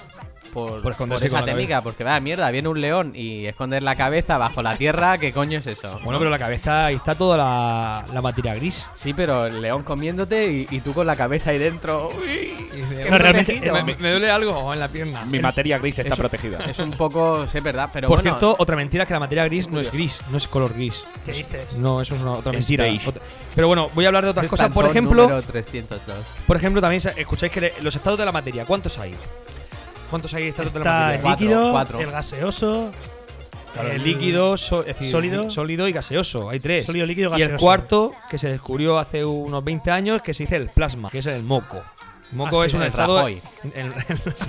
por esconderse esa con la técnica, porque vaya mierda, viene un león y esconder la cabeza bajo la tierra, ¿qué coño es eso? Bueno, pero la cabeza, ahí está toda la materia gris. Sí, pero el león comiéndote y tú con la cabeza ahí dentro. Uy, qué No, realmente, protegido. Me duele algo en la pierna. Mi materia gris está Eso- protegida. Es un poco, sí, es verdad, pero Por bueno, cierto, otra mentira es que la materia gris no es gris, no es color gris. ¿Qué dices? No, eso es otra Es mentira. beige. Pero bueno, voy a hablar de otras es cosas. Por Pantón ejemplo, número 302. también escucháis que los estados de la materia, ¿cuántos hay? ¿Cuántos hay estados de la Está materia? el Cuatro, líquido, cuatro. el gaseoso, Claro, el líquido, es decir, sólido. y gaseoso. Hay 3. Sólido, líquido, Y el gaseoso. cuarto, que se descubrió hace unos 20 años, que se dice el plasma, que es el moco. El moco Ah, es sí, un el estado. Rajoy. Sí.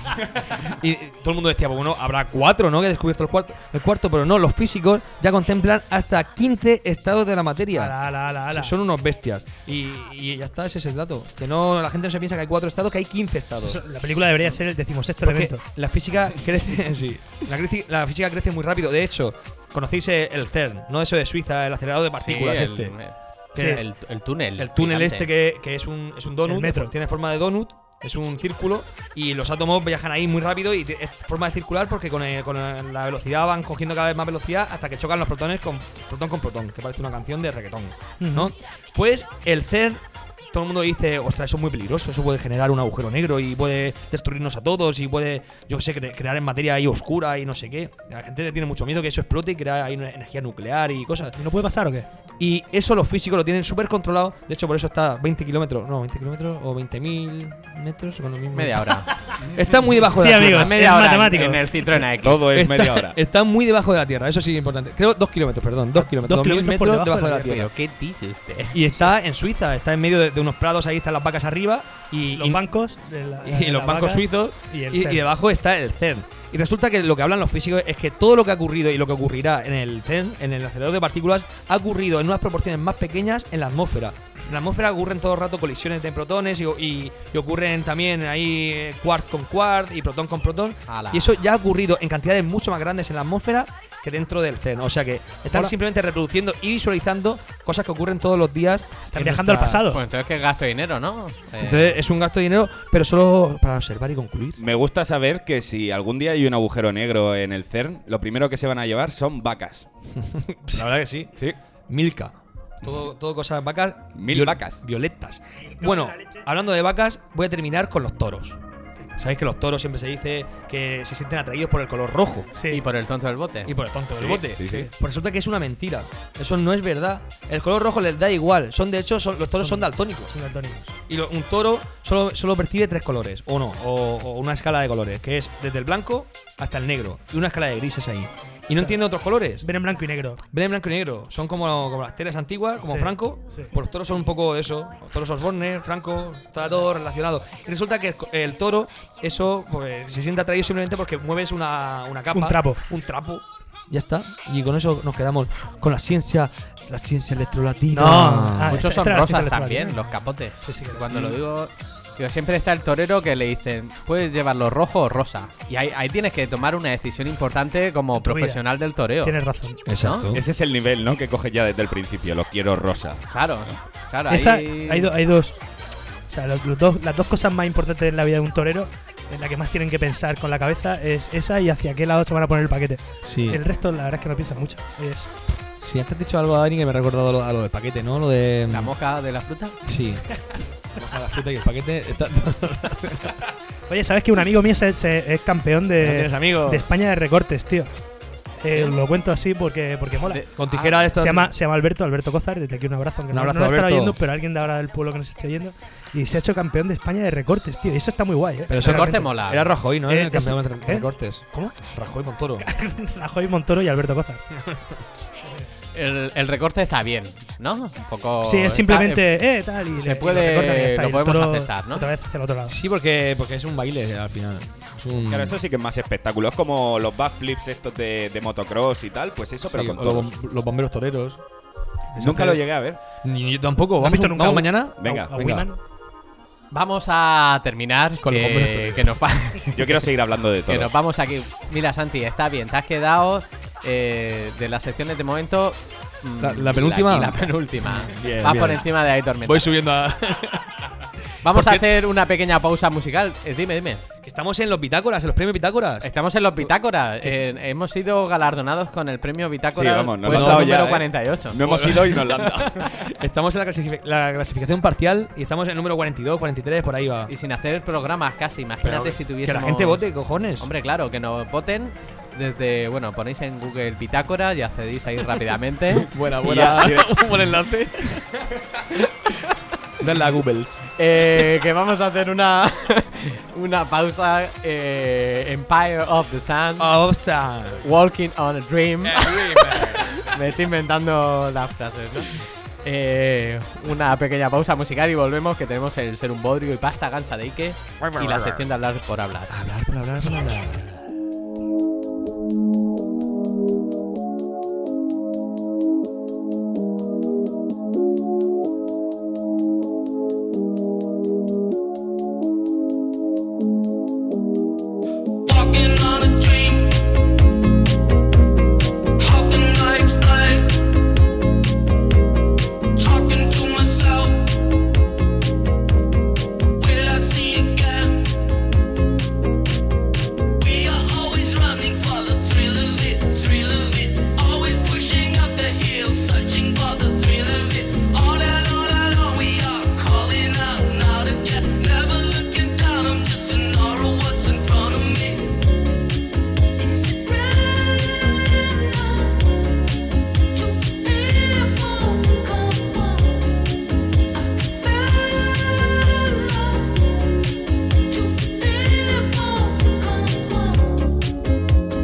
Y todo el mundo decía, pues bueno, habrá 4, ¿no? Que ha descubierto el cuarto, pero no, los físicos ya contemplan hasta 15 estados de la materia. Ala. Son unos bestias. Y ya está, ese es el dato. Que no, la gente no se piensa que hay 4 estados, que hay 15 estados. La película debería ser el 16º Porque elemento. la física crece, sí. La física crece muy rápido. De hecho, conocéis el CERN, no eso de Suiza, el acelerador de partículas Sí, este. Sí, el túnel. El túnel gigante. este que es un donut, El metro. tiene forma de donut, es un círculo y los átomos viajan ahí muy rápido y es forma de circular porque con la velocidad van cogiendo cada vez más velocidad hasta que chocan los protones con protón, que parece una canción de reggaetón, ¿no? Pues el CERN, todo el mundo dice, ostras, eso es muy peligroso, eso puede generar un agujero negro y puede destruirnos a todos y puede, yo qué sé, crear en materia ahí oscura y no sé qué. La gente le tiene mucho miedo que eso explote y crea ahí una energía nuclear y cosas. ¿Y no puede pasar o qué? Y eso los físicos lo tienen súper controlado. De hecho, por eso está 20 kilómetros. No, 20 kilómetros o 20.000 metros. Con lo mismo. Media hora. Está muy debajo Sí, de la amigos. tierra. Media es hora matemático. en el Citroën X. Todo es Está- media hora. Está muy debajo de la tierra. Eso sí es importante. Creo 2 kilómetros, perdón. 2 kilómetros. 2 2.000 kilómetros por metros debajo debajo de la tierra. Pero ¿qué dice usted? Y está en Suiza. Está en medio de unos prados. Ahí están las vacas arriba. Y Los bancos. y los bancos suizos y el y CERN. debajo está el CERN. Y resulta que lo que hablan los físicos es que todo lo que ha ocurrido y lo que ocurrirá en el CERN, en el acelerador de partículas, ha ocurrido en unas proporciones más pequeñas en la atmósfera. En la atmósfera ocurren todo el rato colisiones de protones y ocurren también ahí quark con quark y protón con protón. Ala. Y eso ya ha ocurrido en cantidades mucho más grandes en la atmósfera que dentro del CERN. O sea que están Hola. simplemente reproduciendo y visualizando cosas que ocurren todos los días. Están en viajando al nuestra- pasado. Pues entonces que gasto dinero, ¿no? Entonces es un gasto de dinero, pero solo para observar y concluir. Me gusta saber que si algún día hay un agujero negro en el CERN, lo primero que se van a llevar son vacas. La verdad que sí. Sí. Milka. Todo cosas vacas. Mil vacas. Violetas. Bueno, hablando de vacas, voy a terminar con los toros. Sabéis que los toros siempre se dice que se sienten atraídos por el color rojo Sí. Y por el tonto del bote. y por el tonto del Sí, bote. sí, sí. Pues resulta que es una mentira. Eso no es verdad. El color rojo les da igual. De hecho, los toros son daltónicos. Son daltónicos. Y un toro solo percibe 3 colores, o no, o una escala de colores, que es desde el blanco hasta el negro, y una escala de grises ahí. Y no entiende otros colores. Ven en blanco y negro. Ven en blanco y negro. Son como las teles antiguas, como Sí, Franco. sí. Pues los toros son un poco de eso. Los toros Osborne, Franco, está todo relacionado. Y resulta que el toro, eso, pues se siente atraído simplemente porque mueves una capa. Un trapo. Un trapo. Ya está. Y con eso nos quedamos con la ciencia electrolatina. No. Ah, Muchos son esta era la rosas cita también, electoral, los capotes. Sí, sí, que Cuando sí. lo digo, siempre está el torero que le dicen, puedes llevarlo rojo o rosa. Y ahí tienes que tomar una decisión importante como tu vida. profesional del toreo. Tienes razón. Exacto. Ese es el nivel, ¿no? Que coges ya desde el principio. Lo quiero rosa. Claro, claro. Esa, ahí- hay dos. O sea, las dos cosas más importantes en la vida de un torero, en la que más tienen que pensar con la cabeza, es esa y hacia qué lado se van a poner el paquete. Sí. El resto, la verdad es que no piensan mucho. Sí, antes has dicho algo, Dani, que me ha recordado a lo del paquete, ¿no? Lo de. La moca de la fruta. Sí. Moja la fruta y el paquete. Oye, ¿sabes que un amigo mío es campeón ¿Tienes de amigo? España de recortes, tío? Lo cuento así porque mola. Con tijera de Se estas. llama Alberto Cozar, desde aquí un abrazo. Aunque Un no abrazo, lo estará Alberto. oyendo, pero alguien de ahora del pueblo que nos esté oyendo. Y se ha hecho campeón de España de recortes, tío. Y eso está muy guay, ¿eh? Pero Ese Realmente. corte mola. Era Rajoy, ¿no? El campeón de ¿eh? recortes. ¿Cómo? Rajoy Montoro. Rajoy Montoro y Alberto Cozar. El recorte está bien, ¿no? Un poco. Sí, es está- simplemente, tal, y se le- y puede- lo recortan y ya está, lo y el podemos toro aceptar, ¿no? Otra vez hacia el otro lado. Sí, porque es un baile al final. Es un. Claro, eso sí que es más espectáculo. Es como los backflips estos de motocross y tal. Pues eso, pero Sí, con o todos. los bomberos toreros. Nunca lo llegué a ver. Ni yo tampoco. ¿No has ¿Vamos, visto nunca ¿vamos a- mañana? Venga, a venga. Wiman? Vamos a terminar Con los bomberos que nos va. Yo quiero seguir hablando de Que nos todos. vamos aquí. Mira, Santi, está bien. Te has quedado de las secciones de momento. La penúltima. La penúltima. Bien, Vas bien. por encima de Aitor Meta. Voy subiendo a. Vamos a hacer una pequeña pausa musical. Dime. Que estamos en los Bitácoras, en los premios Bitácoras. Estamos en los Bitácoras. Hemos sido galardonados con el premio Bitácora. Sí, vamos, nos puesto lo han dado número ya, 48. No hemos ido y nos lo han dado. Estamos en la clasificación parcial y estamos en el número 42, 43, por ahí va. Y sin hacer programas casi. Imagínate si Que tuviésemos. la gente vote, cojones. Hombre, claro, que nos voten. Desde, bueno, ponéis en Google Bitácora y accedéis ahí rápidamente. Buena. Y ya- Un buen enlace. Dale a Googles. que vamos a hacer una pausa. Empire of the Sun. Walking on a Dream. Me estoy inventando las frases, ¿no? Una pequeña pausa musical y volvemos, que tenemos el Ser un Bodrio y Pasta Gansa de Ike y la sección de Hablar por Hablar. Walking on a dream. How can I explain? Talking to myself. Will I see again? We are always running for the thrill of it, thrill of it. Always pushing up the hill, searching for the thrill of it. All along we are calling out now again. Never looking down, I'm just in awe of what's in front of me. Is it real now? You people come on. I can feel love. You people come on.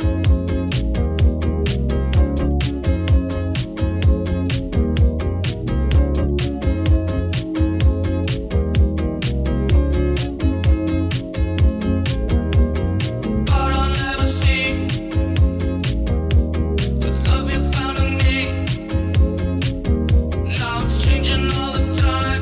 But I'll never see the love you found in me. Now it's changing all the time.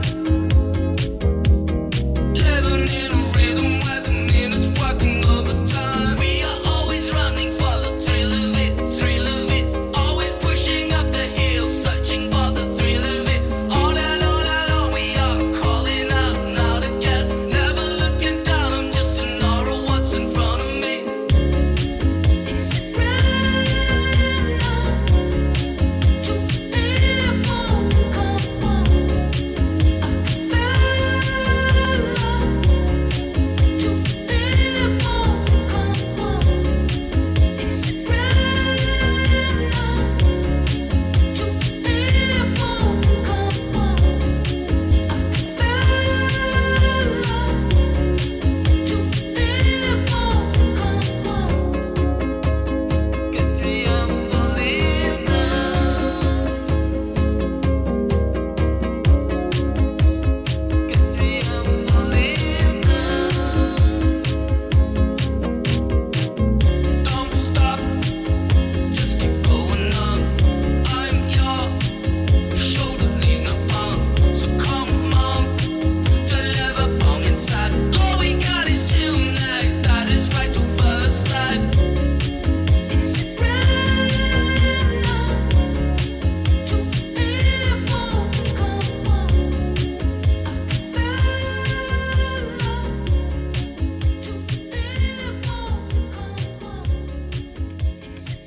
Living in a rhythm where the minutes working overtime. We are always running for the thrill of it, thrill of it. Always pushing up the hill, searching for the thrill of it. All along we are calling out now again. Never looking down, I'm just in awe of what's in front of me. Is it real now? You people come on. I can feel love. You people come on. Is it real now? You people come on. I can Don't stop, just keep going on. I'm your shoulder lean upon. So come on, deliver from inside. All we got is tonight. That is right to first light. Is it real now? You people come on. I can feel love. You people come on. Is it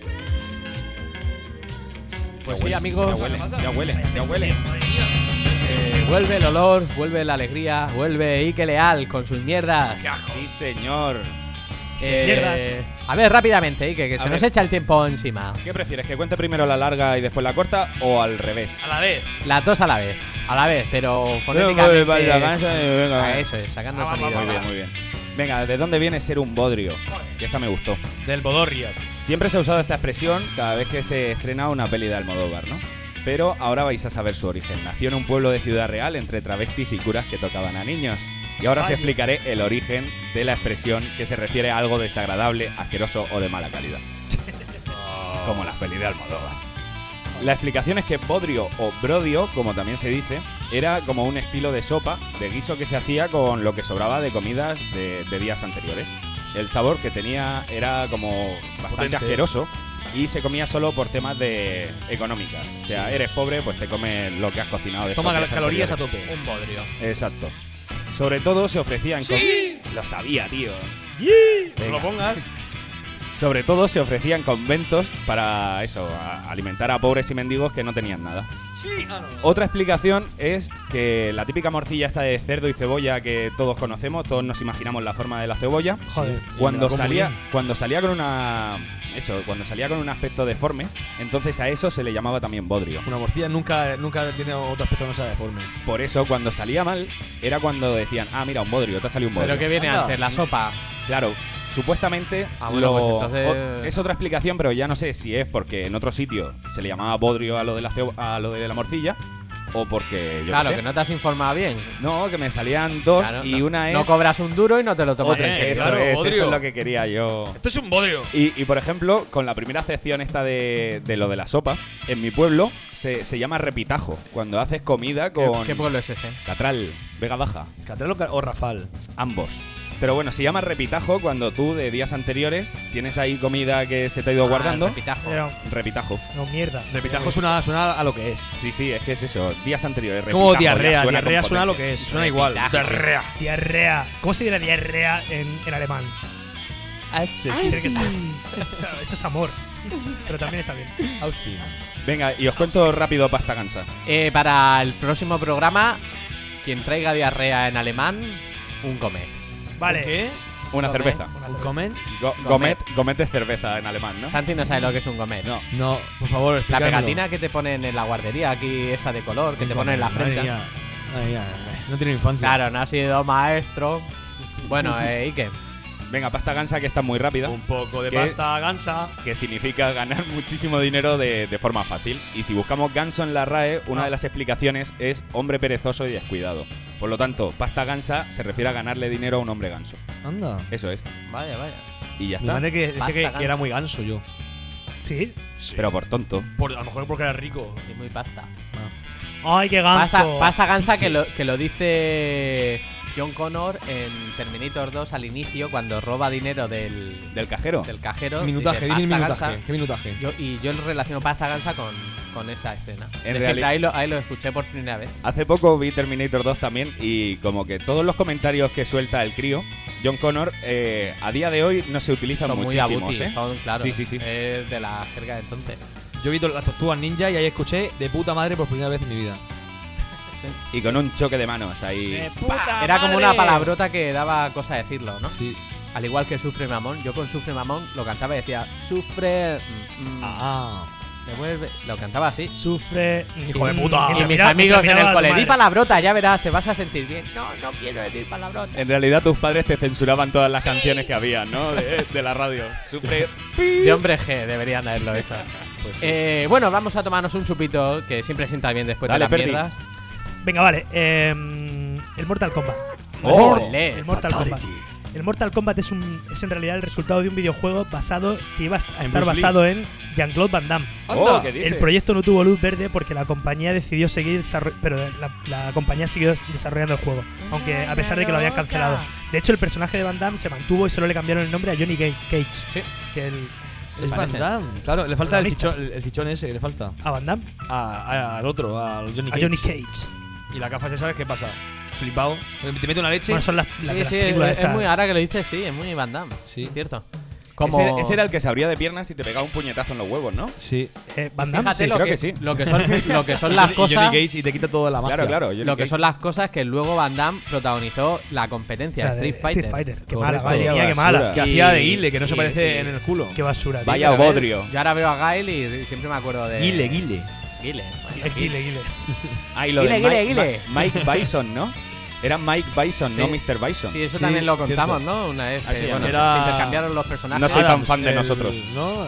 Pues sí, amigos. Ya huele. Vuelve el olor, vuelve la alegría, vuelve Ike Leal con sus mierdas. Sí, señor. mierdas. A ver, rápidamente, Ike, que A se nos ver. echa el tiempo encima. ¿Qué prefieres? ¿Que cuente primero la larga y después la corta o al revés? A la vez. Las dos a la vez, pero fonéticamente. Eso es, sacando sonido. Muy bien. Venga, ¿de dónde viene ser un bodrio? Que esta me gustó. Del Bodorrias. Siempre se ha usado esta expresión cada vez que se estrena una peli de Almodóvar, ¿no? Pero ahora vais a saber su origen. Nació en un pueblo de Ciudad Real entre travestis y curas que tocaban a niños. Y ahora os explicaré el origen de la expresión que se refiere a algo desagradable, asqueroso o de mala calidad. Como las pelis de Almodóvar. La explicación es que bodrio o brodio, como también se dice, era como un estilo de sopa, de guiso que se hacía con lo que sobraba de comidas de días anteriores. El sabor que tenía era como bastante Potente. asqueroso y se comía solo por temas de económicas. O sea, eres pobre, pues te comes lo que has cocinado. de Toma estos las días calorías a anteriores. tope. Un bodrio. Exacto. Sobre todo se ofrecían Lo sabía, tío. No lo pongas. Sobre todo se ofrecían conventos para eso, alimentar a pobres y mendigos que no tenían nada. Otra explicación es que la típica morcilla esta de cerdo y cebolla que todos conocemos, todos nos imaginamos la forma de la cebolla. Joder. Cuando salía con un aspecto deforme, entonces a eso se le llamaba también bodrio. Una morcilla nunca tiene otro aspecto que no sea deforme. Por eso cuando salía mal era cuando decían, mira, un bodrio, te ha salido un bodrio. ¿Pero qué viene Anda. antes? ¿La sopa? Claro, supuestamente Bueno, pues entonces... es otra explicación, pero ya no sé si es porque en otro sitio se le llamaba bodrio a lo de la morcilla o porque yo Claro, qué sé. que no te has informado bien. No, que me salían dos Claro, y no, una es no cobras un duro y no te lo tomas Oye, en serio. eso claro, es, bodrio. eso es lo que quería yo. Esto es un bodrio. Y por ejemplo, con la primera acepción esta de lo de la sopa, en mi pueblo se llama repitajo. Cuando haces comida con ¿Qué pueblo es ese? Catral, Vega Baja, ¿Catralo o Rafal? ambos. Pero bueno, se llama repitajo cuando tú de días anteriores tienes ahí comida que se te ha ido guardando. Repitajo. Repitajo. No, mierda. Repitajo suena a lo que es. Sí, es que es eso. Días anteriores. Como repitajo, ya diarrea. suena Diarrea con suena a lo potencia. que es. Suena igual. Repitajo, Diarrea. Diarrea. ¿Cómo se dirá diarrea en alemán? Tiene que ser. Claro, eso es amor. Pero también está bien. Austin. Venga, y os cuento rápido pasta gansa. Para el próximo programa, quien traiga diarrea en alemán, un gomet. Vale. ¿Qué? Una Gomet. cerveza. Una cerveza. ¿Comen? Gomet es cerveza en alemán, ¿no? Santi no sabe lo que es un gomet. No. No, por favor, La explícamelo. pegatina que te ponen en la guardería, aquí esa de color, que te ponen en la frente. Madre mía, no tiene infancia. Claro, no ha sido maestro. Bueno, Ike. Venga, pasta gansa que está muy rápida. Un poco de ¿Qué? pasta gansa. Que significa ganar muchísimo dinero de forma fácil. Y si buscamos ganso en la RAE, una de las explicaciones es hombre perezoso y descuidado. Por lo tanto, pasta gansa se refiere a ganarle dinero a un hombre ganso. Anda. Eso es. Vaya, vaya. Y ya Mi está. madre que decía Pasta que gansa. era muy ganso yo. Sí. Pero por tonto. A lo mejor porque era rico. Y muy pasta. Ay, qué ganso. Pasta gansa que lo dice John Connor en Terminator 2 al inicio, cuando roba dinero del ¿Del cajero? cajero. Minutaje, dice, dime el "Pasta minutaje. gansa". ¿Qué minutaje? Yo relaciono pasta gansa con esa escena. En De siempre, reali- ahí lo escuché por primera vez. Hace poco vi Terminator 2 también y como que todos los comentarios que suelta el crío, John Connor, a día de hoy no se utilizan Son muy muchísimos, abuti, ¿eh? son, claro, Sí. es de la jerga de entonces. Yo he visto las tortugas ninja y ahí escuché de puta madre por primera vez en mi vida. Sí. Y con un choque de manos ahí. Era como una palabrota que daba cosa decirlo, ¿no? Sí. Al igual que Sufre Mamón, yo con Sufre Mamón lo cantaba y decía Sufre, devuelve, lo cantaba así. Sufre. Hijo de puta. Y mis amigos en el cole, di palabrota, ya verás, te vas a sentir bien. No quiero decir palabrota. En realidad tus padres te censuraban todas las canciones que había, ¿no? De la radio. Sufre. De hombre G deberían haberlo hecho. Pues Bueno, vamos a tomarnos un chupito que siempre sienta bien después Dale, de las Perdi. mierdas. Venga, vale. El Mortal Kombat. ¡Ole! El Mortal Kombat. El Mortal Kombat es en realidad el resultado de un videojuego que iba a estar Bruce Lee. basado en Jean-Claude Van Damme. Oh, ¿qué dices? El proyecto no tuvo luz verde porque la compañía decidió seguir pero la compañía siguió desarrollando el juego, aunque a pesar de que lo habían cancelado. De hecho, el personaje de Van Damme se mantuvo y solo le cambiaron el nombre a Johnny Cage. Sí. Que Es Van parece. Damme. Claro, le falta el Protagonista. chichón ese, que le falta. a Van Damme, Al otro, al Johnny a Cage. Johnny Cage. Y la gafa, ¿sabes qué pasa? Flipado. Te mete una leche. Bueno, son las Sí, de las sí, películas es estas. muy, ahora que lo dices, sí, es muy Van Damme. Sí. Cierto. Como... Ese era el que se abría de piernas y te pegaba un puñetazo en los huevos, ¿no? Sí. Van Damme, Fíjate sí. lo creo que sí. Lo que son las Y cosas. Johnny Cage y te quita toda la magia. Claro. Johnny Lo que Cage. son las cosas que luego Van Damme protagonizó la competencia La de Street Fighter. Qué mala, Correcto. madre mía, qué Basura. mala. Que Y- hacía de Guile, que no se y- parece y- en el culo. Qué basura, tío. Vaya Pero, bodrio. Yo ahora veo a Guile y siempre me acuerdo de. Guile. Guile. Guile. Ah, y lo Guile, de Guile. Mike Bison, ¿no? Era Mike Bison, Sí. no Mr. Bison. Sí, eso Sí, también lo contamos, cierto. ¿no? Una vez. Ah, sí, Que, bueno, era- se intercambiaron los personajes. No soy tan Adams, fan de el- nosotros. ¿No?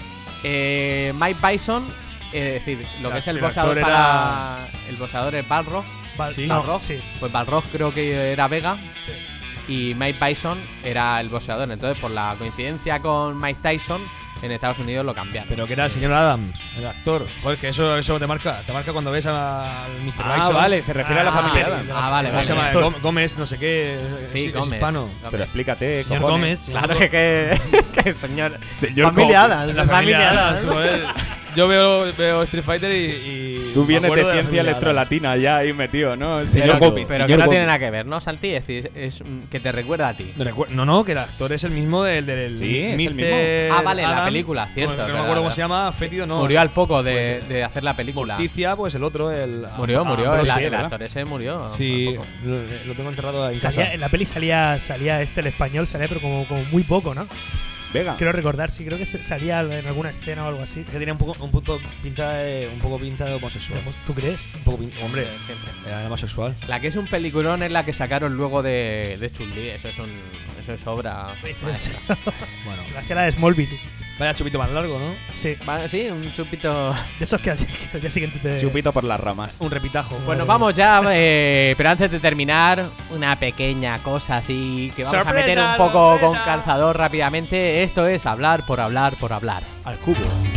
Mike Bison, es decir, lo que es el el boxeador actor para. El boxeador es Balrog. Sí. Balrog. Sí. Pues Balrog creo que era Vega. Y Mike Bison era el boxeador. Entonces, por la coincidencia con Mike Tyson, en Estados Unidos lo cambiaron. Pero que era el señor Adams, el actor. Joder, que eso te marca. Te marca cuando ves al Mr. Ah, Bison. vale, se refiere a la familia sí. Adams. Vale, ¿Cómo se llama? actor. Gómez, no sé qué. Sí, es Gómez. hispano. Gómez. Pero explícate, Señor cojones. Gómez. Claro que el señor. Señor Familia Gómez. Adams. La Familia Adams. joder. Yo veo Street Fighter y Tú me vienes de acuerdo la ciencia familia. electrolatina ya ahí metido, ¿no? Pero, Señor Gomis. pero que señor no tiene Gomis. nada que ver, ¿no, Santi? Es decir, es que te recuerda a ti. No, que el actor es el mismo del Sí, es el Mr. mismo. Ah, vale, la Adam, película, cierto, No me verdad, acuerdo cómo verdad. se llama, Fétido, no. Murió al poco de, Pues, de hacer la película. Morticia, pues el otro, el. Murió, Ambrosio, el ¿verdad? actor ese murió. Sí, al poco. lo tengo enterrado ahí en Salía, casa. en la peli salía el español, salía pero como muy poco, ¿no? Vega. Quiero recordar, sí, creo que salía en alguna escena o algo así. Es que tenía un poco pinta de homosexual. ¿Tú crees? Un poco hombre, Siempre. era homosexual. La que es un peliculón es la que sacaron luego de Chun-Li. Eso es obra. Dices. Bueno, Hacía la de Smallville. vaya chupito más largo, ¿no? Sí, Vale, sí, un chupito. de esos que al día siguiente te. Chupito por las ramas. Un repitajo. Bueno, vamos ya, pero antes de terminar, una pequeña cosa así que vamos ¡Sorpresa, a meter un poco con sorpresa! calzador rápidamente. Esto es hablar por hablar por hablar. Al cubo.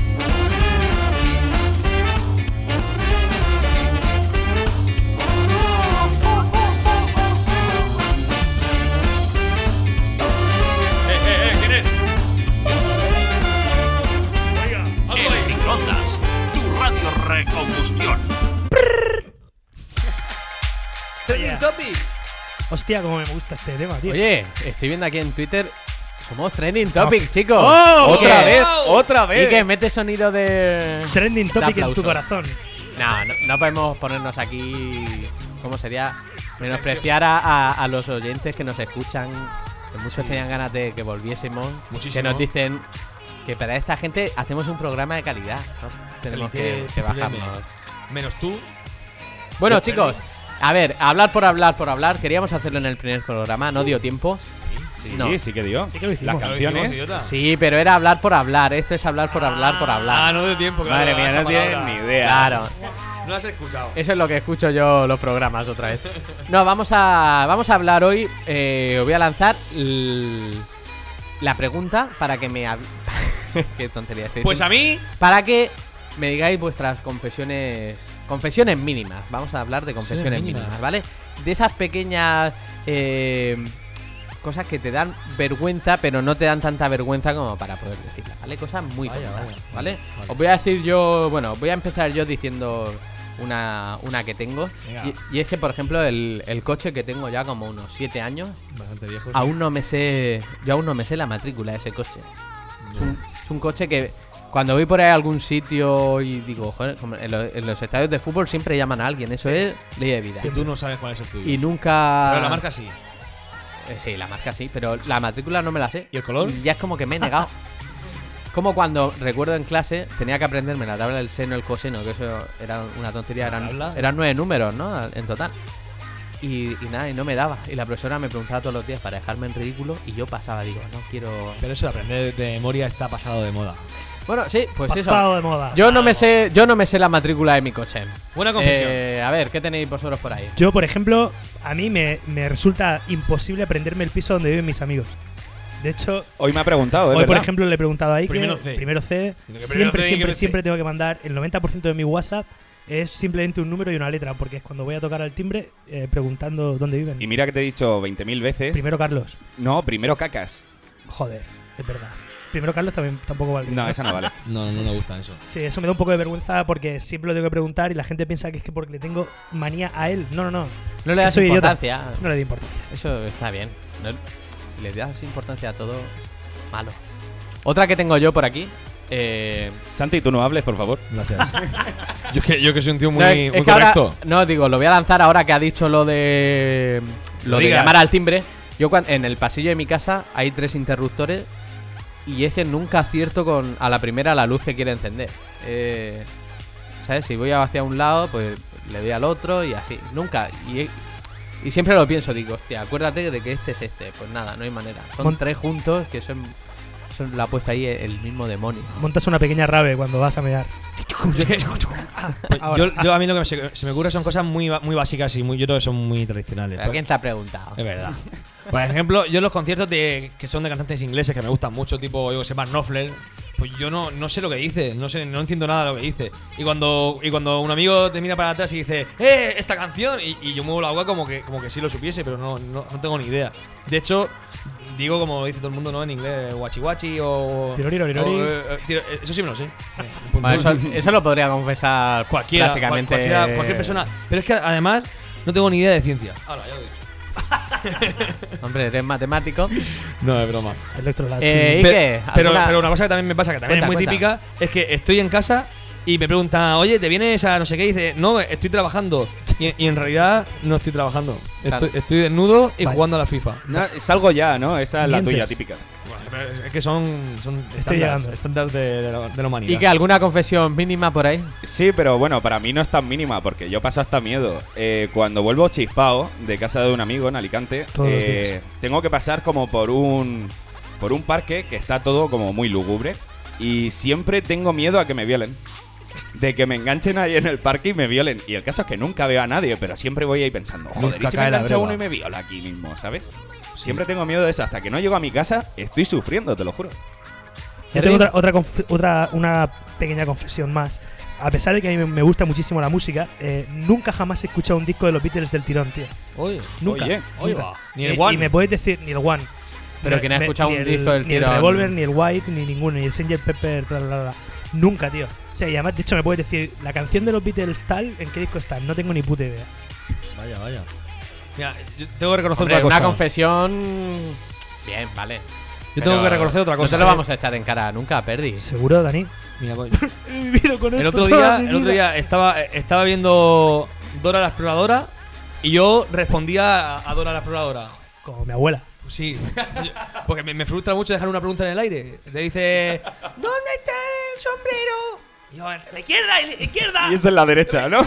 ¿Quién es? El microondas, tu radio recombustión. Trending topic. Hostia, cómo me gusta este tema, tío. Oye, estoy viendo aquí en Twitter. Somos trending topic, chicos. ¡Oh! ¿Y ¡Otra qué? vez! ¡Otra ¿Y vez! que mete sonido de. Trending topic en aplauso. tu corazón. No podemos ponernos aquí. ¿Cómo sería? Menospreciar a los oyentes que nos escuchan. Que muchos tenían ganas de que volviésemos. Muchísimo. Que nos dicen que para esta gente hacemos un programa de calidad. ¿No? Tenemos que bajarnos. Menos tú. Bueno, chicos, a ver, hablar por hablar. Queríamos hacerlo en el primer programa, no dio tiempo. Sí, No. sí que dio. Sí que lo hicimos. Las canciones. Sí, pero era hablar por hablar. Esto es hablar por hablar por hablar. Ah, no de tiempo, claro. Madre mía, esa no tienen palabra. ni idea. Claro. No lo has escuchado. Eso es lo que escucho yo los programas otra vez. No, vamos a hablar hoy. Os voy a lanzar la pregunta para que me qué tontería estoy Pues diciendo. a mí. Para que me digáis vuestras confesiones mínimas. Vamos a hablar de confesiones mínimas. mínimas, ¿vale? De esas pequeñas cosas que te dan vergüenza, pero no te dan tanta vergüenza como para poder decirlas, ¿vale? Cosas muy Vaya, tontas, vaya. ¿vale? Vale. Os voy a decir yo, bueno, voy a empezar yo diciendo una que tengo. Venga. Y es que, por ejemplo, el coche que tengo ya como unos 7 años, Bastante viejo. aún no me sé la matrícula de ese coche. Es un coche que cuando voy por ahí a algún sitio y digo, joder, como en los estadios de fútbol siempre llaman a alguien, eso es ley de vida. Si tú no sabes cuál es el tuyo. Y nunca... Pero la marca sí. Sí, la marca sí, pero la matrícula no me la sé. ¿Y el color? Y ya es como que me he negado. Como cuando, recuerdo en clase, tenía que aprenderme la tabla del seno y el coseno, que eso era una tontería, tabla? eran 9 números, ¿no? En total. Y nada, y no me daba. Y la profesora me preguntaba todos los días para dejarme en ridículo y yo pasaba, digo, no quiero... Pero eso de aprender de memoria está pasado de moda. Bueno, sí, pues Pasado eso. de moda. Yo no me sé la matrícula de mi coche. Buena confesión. A ver, ¿qué tenéis vosotros por ahí? Yo, por ejemplo, a mí me resulta imposible aprenderme el piso donde viven mis amigos. De hecho, Hoy me ha preguntado, ¿es hoy, por verdad? ejemplo, le he preguntado ahí Primero C. Primero C. Lo que primero C, ¿qué Siempre C? tengo que mandar el 90% de mi WhatsApp. Es simplemente un número y una letra, porque es cuando voy a tocar al timbre preguntando dónde viven. Y mira que te he dicho 20.000 veces. Primero Carlos. No, primero cacas. Joder, es verdad. Primero Carlos tampoco vale. No, esa no vale. No me gusta eso. Sí, eso me da un poco de vergüenza porque siempre lo tengo que preguntar y la gente piensa que es que porque le tengo manía a él. No. No le das Soy idiota. importancia. No le doy importancia. Eso está bien. Si le das importancia a todo, malo. Otra que tengo yo por aquí. Santi, tú no hables, por favor. Gracias. yo que soy un tío muy, no, muy es que ahora- correcto. no, digo, lo voy a lanzar ahora que ha dicho lo de Diga. llamar al timbre. Yo en el pasillo de mi casa hay 3 interruptores y es que nunca acierto a la primera la luz que quiere encender. ¿Sabes? Si voy hacia un lado, pues le doy al otro y así. Nunca. Y siempre lo pienso, digo, hostia, acuérdate de que este es este. Pues nada, no hay manera. Son 3 juntos que son lo ha puesto ahí el mismo demonio. Montas una pequeña rave cuando vas a mear. Pues yo a mí lo que se me ocurre son cosas muy básicas y yo creo que son muy tradicionales. ¿A quién te ha preguntado? Es verdad. Por ejemplo, yo los conciertos que son de cantantes ingleses que me gustan mucho, tipo, yo que sé, Mark Knopfler, pues yo no sé lo que dice, no entiendo nada de lo que dice. Y cuando un amigo te mira para atrás y dice, esta canción, y yo muevo la boca como que sí lo supiese, pero no tengo ni idea. De hecho, Digo como dice todo el mundo, ¿no? En inglés, guachi guachi o. Tirori. Eso sí me lo sé. Bueno, eso lo podría confesar prácticamente cualquier persona. Pero es que además no tengo ni idea de ciencia. Ahora, ya lo he dicho. Hombre, eres matemático. No, es broma. Electrolat. ¿Y sí. qué? Pero ¿Alguna- una cosa que también me pasa, que también Cuenta, es muy cuenta. típica, es que estoy en casa y me preguntan, oye, ¿te vienes a no sé qué? Y dice, no, estoy trabajando. Y en realidad no estoy trabajando. Claro. Estoy desnudo y Vale. jugando a la FIFA. No, salgo ya, ¿no? Esa es la Mientes. tuya típica. Bueno, pero es que son llegando. estándares de la humanidad. ¿Y qué? ¿Alguna confesión mínima por ahí? Sí, pero bueno, para mí no es tan mínima porque yo paso hasta miedo. Cuando vuelvo chispao de casa de un amigo en Alicante, Todos los días. tengo que pasar como por un parque que está todo como muy lúgubre y siempre tengo miedo a que me violen. De que me enganchen ahí en el parque y me violen. Y el caso es que nunca veo a nadie, pero siempre voy ahí pensando, joder, Nunca ¿y si me cae la engancha breva. uno y me viola aquí mismo, ¿sabes? Siempre tengo miedo de eso. Hasta que no llego a mi casa, estoy sufriendo, te lo juro. Yo tengo una pequeña confesión más. A pesar de que a mí me gusta muchísimo la música, nunca jamás he escuchado un disco de los Beatles del tirón, tío. Oye, Nunca. Oye, oye, nunca. va. Ni el Y- One. Y me puedes decir ni el One. Pero ¿quién ha escuchado ni un disco del Ni el tirón? Revolver, ni el White, ni ninguno, ni el Sgt. Pepper, bla, bla, bla. Nunca, tío. O sea, y además, de hecho, me puedes decir la canción de los Beatles tal, ¿en qué disco está? No tengo ni puta idea. Vaya. Mira, yo tengo que reconocer Hombre, otra cosa. una confesión. Bien, vale. Yo tengo Pero que reconocer otra No cosa. te lo vamos a echar en cara nunca, Perdi. ¿Seguro, Dani? Mira, coño. He vivido con El esto otro toda mi vida. día estaba viendo Dora la Exploradora y yo respondía a Dora la Exploradora. Como mi abuela. Pues sí, porque me frustra mucho dejar una pregunta en el aire. Te dice, ¿dónde está el sombrero? Y yo, a la izquierda. Y esa es la derecha, ¿no?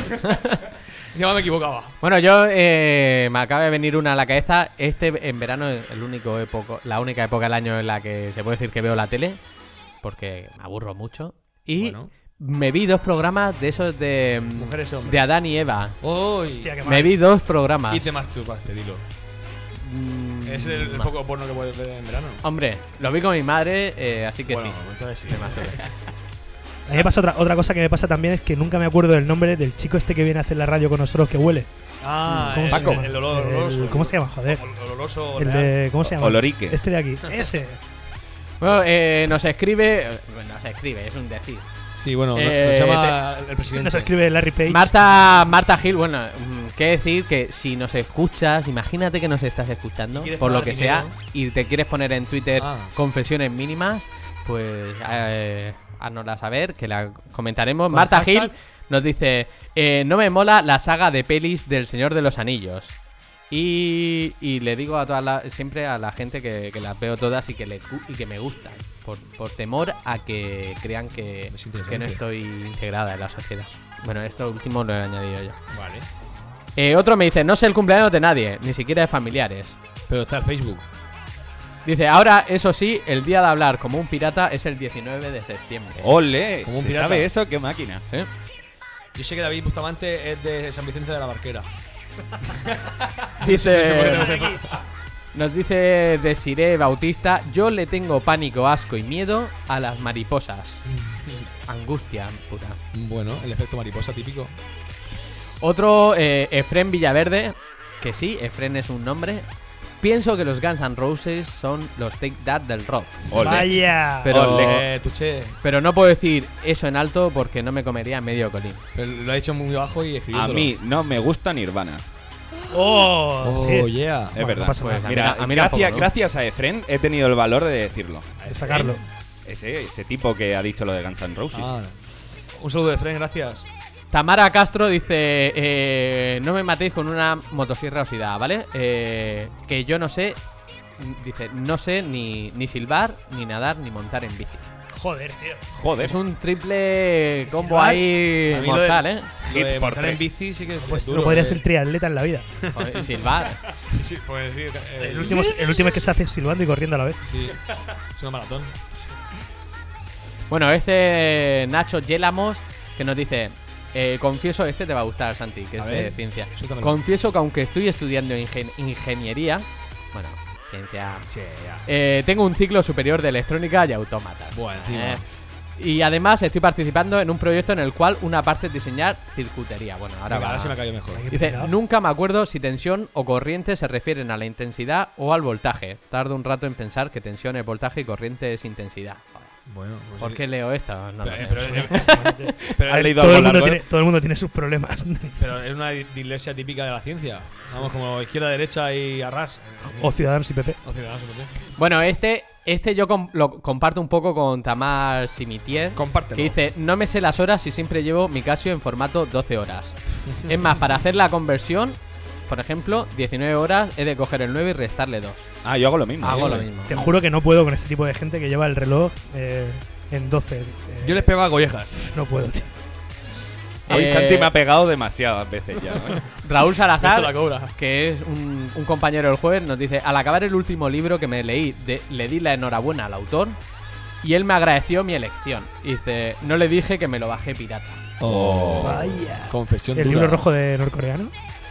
Y yo me equivocaba. Bueno, yo me acaba de venir una a la cabeza. En verano es la única época del año en la que se puede decir que veo la tele, porque me aburro mucho. Y Bueno. me vi 2 programas de esos de Mujeres y hombres. de Adán y Eva. Uy. Hostia, qué Me mal. vi 2 programas. Y te masturbaste, dilo. Mm, Es el ma- poco porno que puedes ver en verano. Hombre, lo vi con mi madre, así que Bueno, sí. entonces sí. Me masturbé. A mí me pasa otra cosa que me pasa también es que nunca me acuerdo del nombre del chico este que viene a hacer la radio con nosotros que huele. Ah, ¿Cómo se Paco. llama? El oloroso. ¿Cómo se llama? Joder. Oloroso. El real. de. ¿Cómo se llama? Olorique. Este de aquí. Ese. Bueno, nos escribe. Bueno, se escribe, es un decir. Sí, bueno, Eh, nos llama el presidente. Nos escribe Larry Page. Marta Gil, bueno, qué decir que si nos escuchas, imagínate que nos estás escuchando, ¿Y quieres por lo pagar que sea, dinero? y te quieres poner en Twitter Ah. confesiones mínimas, pues háznosla saber, que la comentaremos. Con Marta hashtag. Gil nos dice, no me mola la saga de pelis del Señor de los Anillos. Y le digo a siempre a la gente que las veo todas y que me gustan, por temor a que crean que no estoy integrada en la sociedad. Bueno, esto último lo he añadido yo. Vale. Otro me dice, no sé el cumpleaños de nadie, ni siquiera de familiares. Pero está en Facebook. Dice, ahora, eso sí, el día de hablar como un pirata es el 19 de septiembre. ¡Ole! Como un ¿Se pirata. sabe eso? ¡Qué máquina! ¿Eh? Yo sé que David Bustamante es de San Vicente de la Barquera. Dice, nos dice Desiree Bautista, yo le tengo pánico, asco y miedo a las mariposas. Angustia pura. Bueno, el efecto mariposa típico. Otro, Efren Villaverde, que sí, Efren es un nombre. Pienso que los Guns N' Roses son los Take That del rock. ¡Ole! Vaya. Pero, Tuché. pero no puedo decir eso en alto porque no me comería medio colín. Pero lo ha dicho muy bajo y A escribiendo. mí no me gusta Nirvana. Oh, Oh, sí. yeah. Es Bueno, verdad. no pasa Pues nada. Mira, a mí tampoco, ¿no? gracias a Efren he tenido el valor de decirlo. De sacarlo. Ese tipo que ha dicho lo de Guns N' Roses. Ah, un saludo de Fren, gracias. Tamara Castro dice, no me matéis con una motosierra oxidada, ¿vale? Que yo no sé, dice, no sé ni silbar, ni nadar, ni montar en bici. Joder, tío. Joder. Es un triple combo Silbar. ahí A mí lo de- mortal, ¿eh? Lo Hit de por montar en 3. bici sí que es Pues duro, no podría ser triatleta en la vida. Joder, y silbar. Sí, pues sí. El último es que se hace silbando y corriendo a la vez. Sí, es una maratón. Bueno, Nacho Yelamos que nos dice, confieso, este te va a gustar, Santi, que A es ver, de ciencia. suéltamelo. Confieso que aunque estoy estudiando ingeniería, bueno, ciencia, Sí, ya. tengo un ciclo superior de electrónica y autómatas. Bueno, encima. Y además estoy participando en un proyecto en el cual una parte es diseñar circuitería. Bueno, ahora Venga, va. ahora se me cayó mejor. Dice, nunca me acuerdo si tensión o corriente se refieren a la intensidad o al voltaje. Tardo un rato en pensar que tensión es voltaje y corriente es intensidad. Joder, Bueno, pues ¿por qué leo esto? No lo sé. pero ¿Has es- leído Todo algo el, mundo largo? tiene, todo el mundo tiene sus problemas. pero es una dislexia típica de la ciencia. Vamos, como izquierda, derecha y arras. O Ciudadanos y PP. O ciudadanos, ¿no? Bueno, este yo lo comparto un poco con Tamar Simitier. Compártelo. Que dice, no me sé las horas y siempre llevo mi Casio en formato 12 horas. Es más, para hacer la conversión, por ejemplo, 19 horas, he de coger el 9 y restarle 2. Ah, yo hago lo mismo. Hago sí, lo sí. mismo. Te juro que no puedo con este tipo de gente que lleva el reloj en 12. Yo les pegaba collejas. No puedo, tío. Hoy Eh, Santi me ha pegado demasiadas veces ya. ¿eh? Raúl Esto la Salazar, cobra. que es un compañero del jueves, nos dice, al acabar el último libro que me leí, le di la enhorabuena al autor y él me agradeció mi elección. Y dice, no le dije que me lo bajé pirata. Vaya. Confesión ¿El dura. libro rojo de norcoreano?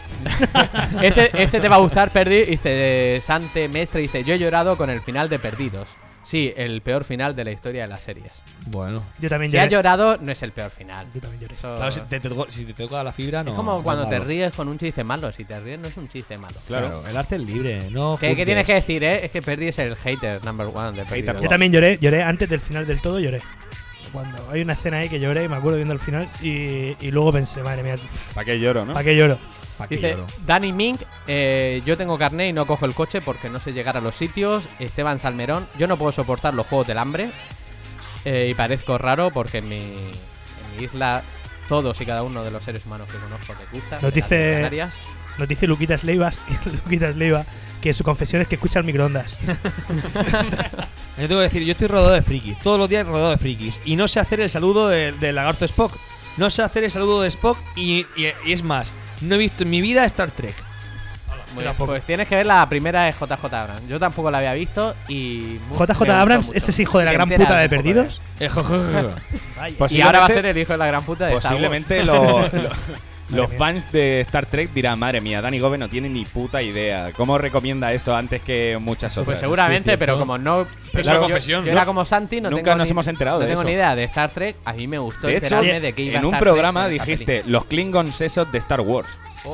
Este te va a gustar, Perdi. Dice Sante Mestre, dice, yo he llorado con el final de Perdidos. Sí, el peor final de la historia de las series. Bueno. Yo también Si has lloré. llorado, no es el peor final. Yo también lloré. Eso- Claro, si te toca la fibra, no. es como cuando no te malo. ríes con un chiste malo. Si te ríes, no es un chiste malo. Claro, el arte es libre, no. ¿Qué juzgues. tienes que decir, Es que Perdi es el hater number one de Perdidos. Yo también lloré antes del final del todo, lloré. Cuando hay una escena ahí que lloré, me acuerdo viendo el final y luego pensé, madre mía, ¿Para qué lloro, no? ¿para qué lloro? ¿Pa' qué Dice lloro? Dani Mink, yo tengo carné y no cojo el coche porque no sé llegar a los sitios. Esteban Salmerón, yo no puedo soportar los juegos del hambre y parezco raro porque en mi isla todos y cada uno de los seres humanos que conozco les gusta. Nos de las dice- Canarias. Nos dice Luquitas Leiva que su confesión es que escucha el microondas. Yo tengo que decir, yo estoy rodeado de frikis, todos los días rodeado de frikis. Y no sé hacer el saludo del lagarto Spock. No sé hacer el saludo de Spock y es más, no he visto en mi vida Star Trek. Muy bien, pues tienes que ver la primera de JJ Abrams. Yo tampoco la había visto y JJ Abrams, ese es hijo de la gran puta de Perdidos. Y ahora va a ser el hijo de la gran puta de Star Wars. Posiblemente los fans de Star Trek dirán, madre mía, Dani Gómez no tiene ni puta idea. ¿Cómo recomienda eso antes que muchas otras? Pues seguramente, Sí, pero cierto. como no. Pero yo- confesión, yo ¿no? era como Santi, no Nunca tengo nos ni- hemos enterado no de tengo eso. ni idea de Star Trek. A mí me gustó De hecho, enterarme de que iba en un Star programa Trek en esa dijiste peli. los Klingons esos de Star Wars.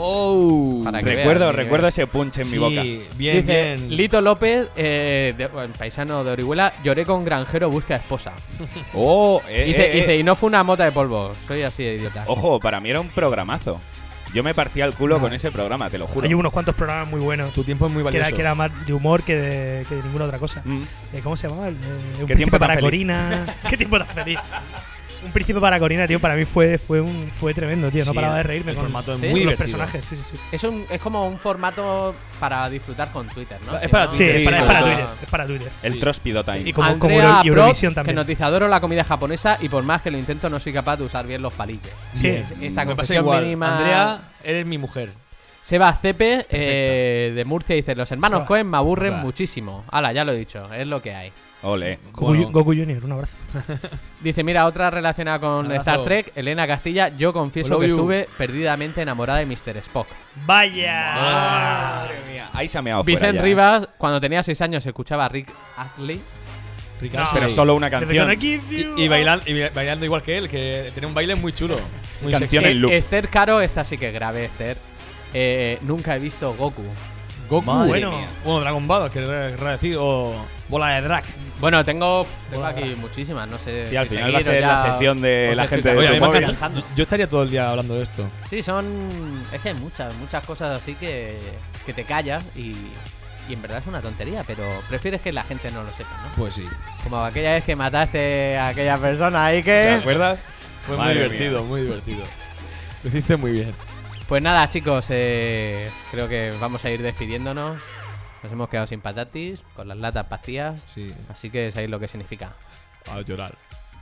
Oh, Para que Recuerdo, veas, recuerdo ese punch en mi boca. bien, Dice bien. Lito López, bueno, paisano de Orihuela, lloré con granjero busca esposa. Oh, Dice, y no fue una mota de polvo, soy así de idiota. Ojo, para mí era un programazo. Yo me partía el culo con ese programa, te lo juro. Hay unos cuantos programas muy buenos. Tu tiempo es muy Que valioso. era más de humor que de ninguna otra cosa. Mm. ¿Cómo se llamaba? Un ¿Qué príncipe tiempo tan para feliz? Corina. ¿Qué tiempo tan feliz? Un príncipe para Corina, tío, para mí fue tremendo, tío. No Sí, paraba de reírme el con, formato es ¿Sí? muy con los divertido. personajes. Sí, sí, sí. Es como un formato para disfrutar con Twitter, ¿no? Es Si para no- Sí, Twitter, es para, sí, es para sobre Twitter. todo. Es para Twitter. El Sí. Trospido Time. Y como Andrea Eurovisión Proc, también. que nos dice, adoro la comida japonesa y por más que lo intento no soy capaz de usar bien los palillos. Sí. Esta Me pasa confesión igual. mínima. Andrea, eres mi mujer. Seba Cepe, de Murcia, dice, los hermanos Seba. Cohen me aburren Bah. muchísimo. Hala, ya lo he dicho, es lo que hay. Ole. Goku Junior, un abrazo. Dice, mira, otra relacionada con Abrazo. Star Trek, Elena Castilla, yo confieso Love que you. estuve perdidamente enamorada de Mr. Spock. ¡Vaya! Madre mía. Ahí se ha meado fuera Vicent ya, Rivas, cuando tenía 6 años, escuchaba a Rick Astley. Ricardo. Pero solo una canción. Y bailando igual que él, que tiene un baile muy chulo. Muy Canción sexy. en loop. Esther Caro, esta sí que es grave, Esther. Nunca he visto Goku. Goku. Madre Bueno, mía. Dragon Ball, que decir, o Bola de Drag. Bueno, tengo aquí muchísimas, no sé. Sí, al si final va a seguir o ser la ya sección de os la estoy gente de Oye, a tu mí me móvil. encanta- cansando. yo estaría todo el día hablando de esto. Sí, es que hay muchas cosas así que te callas y en verdad es una tontería, pero prefieres que la gente no lo sepa, ¿no? Pues sí. Como aquella vez que mataste a aquella persona ahí ¿Te que... acuerdas? Fue Madre muy mía. divertido, muy divertido. Lo hiciste muy bien. Pues nada, chicos, creo que vamos a ir despidiéndonos. Nos hemos quedado sin patatis, con las latas vacías, Sí, así que sabéis lo que significa. a llorar.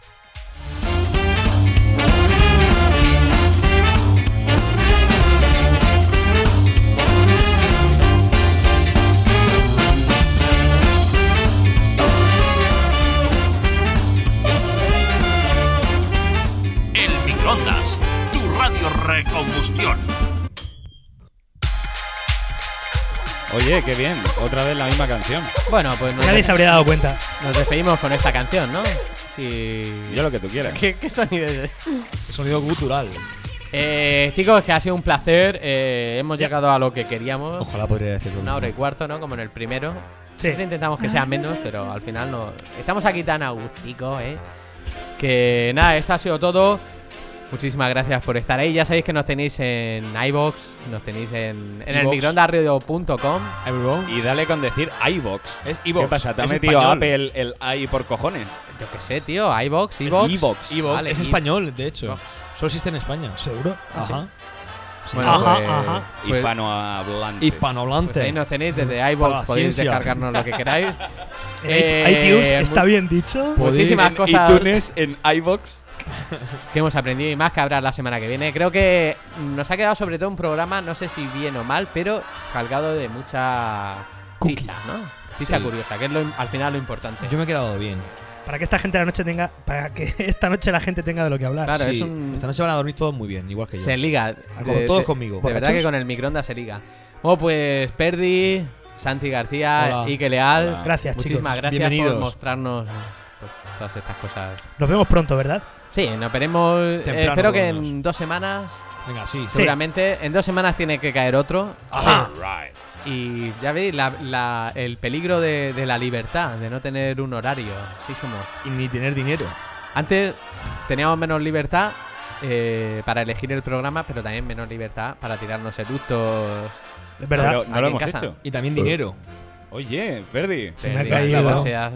El microondas, tu radio recombustión. Oye, qué bien. Otra vez la misma canción. Bueno, pues Nadie se habría dado cuenta. nos despedimos con esta canción, ¿no? Sí. Yo lo que tú quieras. ¿Qué sonido es ese? Sonido cultural. Chicos, que ha sido un placer. Hemos llegado a lo que queríamos. Ojalá podría decirlo. 1 hora y cuarto, ¿no? Como en el primero. Sí. Siempre intentamos que sea menos, pero al final no. Estamos aquí tan agusticos, que nada, esto ha sido todo. Muchísimas gracias por estar ahí. Ya sabéis que nos tenéis en iVoox, nos tenéis en el iVoox. microondaradio.com. Y dale con decir iVoox. Es iVoox. ¿Qué pasa? ¿Te ha Es metido español. Apple el i por cojones? Yo qué sé, tío. iVoox, iVoox. iVoox. Evox, Vale, es español, de hecho. iVoox. Solo existe en España. ¿Seguro? Ajá. Bueno, Ajá, pues, ajá. pues- Hispanohablante. Hispanohablante. pues ahí nos tenéis desde Para iVoox. la Podéis ciencia. descargarnos lo que queráis. iTunes, ¿está bien dicho? Muchísimas En cosas iTunes, en iVoox. que hemos aprendido y más que habrá la semana que viene. Creo que nos ha quedado sobre todo un programa, no sé si bien o mal, pero cargado de mucha chicha, ¿no? Chicha Sí. curiosa, que es al final lo importante. Yo me he quedado bien. Para que esta gente la noche tenga. Para que esta noche la gente tenga de lo que hablar. Claro, Sí, es un. Esta noche van a dormir todos muy bien, igual que yo. Se liga. Todos conmigo. De verdad que con el microondas se liga. Bueno, pues Perdi, Santi García, Hola. Ike Leal. Hola. Gracias, Muchísimas chicos. gracias por Bienvenidos. mostrarnos pues, todas estas cosas. Nos vemos pronto, ¿verdad? Sí, nos veremos. Temprano, Espero por que lo menos. en 2 semanas. Venga, sí. Seguramente en 2 semanas tiene que caer otro. Ajá. Right. Y ya veis el peligro de la libertad, de no tener un horario. Así somos. Y ni tener dinero. Antes teníamos menos libertad para elegir el programa, pero también menos libertad para tirarnos eructos. Es verdad. Pero no Aquí lo en hemos casa. hecho. Y también dinero. Oye, Verdi. Se me ha Perdi, caído. maldita sea.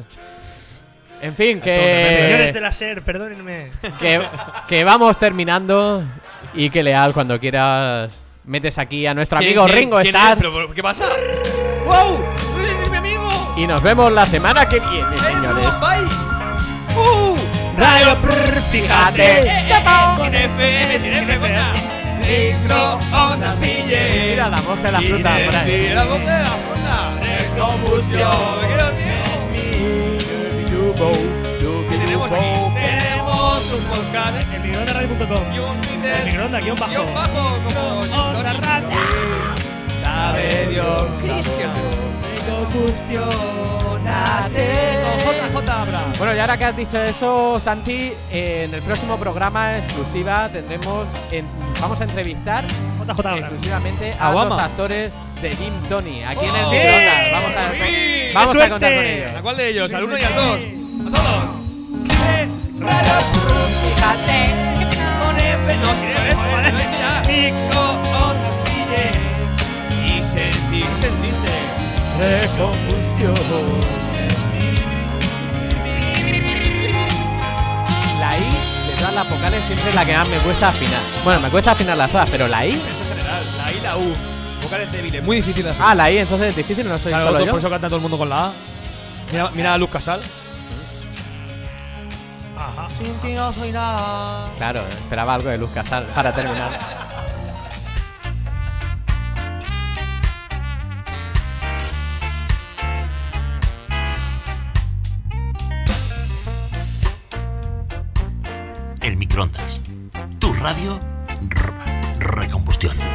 En fin, Señores que, de la SER, perdónenme. que vamos terminando. Y que Leal, cuando quieras, metes aquí a nuestro amigo Ringo Starr. ¿Pero qué pasa? ¡Wow! ¡Es mi amigo! Y nos vemos la semana que viene, señores. ¡Bye! Radio, fíjate. Con FM, tiene FM. Microondas pille. Mira la mosca de la fruta por ahí. Mira la boca de la fruta. Es combustión. ¿Qué quiero, tío? ¿Qué tenemos aquí? Tenemos un podcast. El microondasradio.com. Y un Twitter. El microondas, guión bajo. Guión bajo, como Onda Radio. Sabe Dios. JJ Abraham. Bueno, y ahora que has dicho eso, Santi, en el próximo programa exclusiva tendremos vamos a entrevistar JJ Abraham. exclusivamente A a Obama. los actores de Jim Tony aquí en el ¡Sí! microondas. Vamos a ¡Sí! vamos a ¡Qué contar con suerte! ellos. ¿A cuál de ellos? ¿Al 1 y al 2? ¡A todos! Con F, no, sin F, vale, ya. Microondas pille. Y sentí, ¿qué sentiste? La I de todas las vocales siempre es la que más me cuesta afinar. Bueno, me cuesta afinar las todas, pero la I. En general, la I y la U. Vocales débiles, muy difícil de hacer. Ah, la I, entonces es difícil, no soy Claro, solo yo. por eso canta todo el mundo con la A. Mira a Luz Casal. Ajá. Sin ti no soy nada. Claro, esperaba algo de Luz Casal para terminar. El microondas. Tu radio. Recombustión.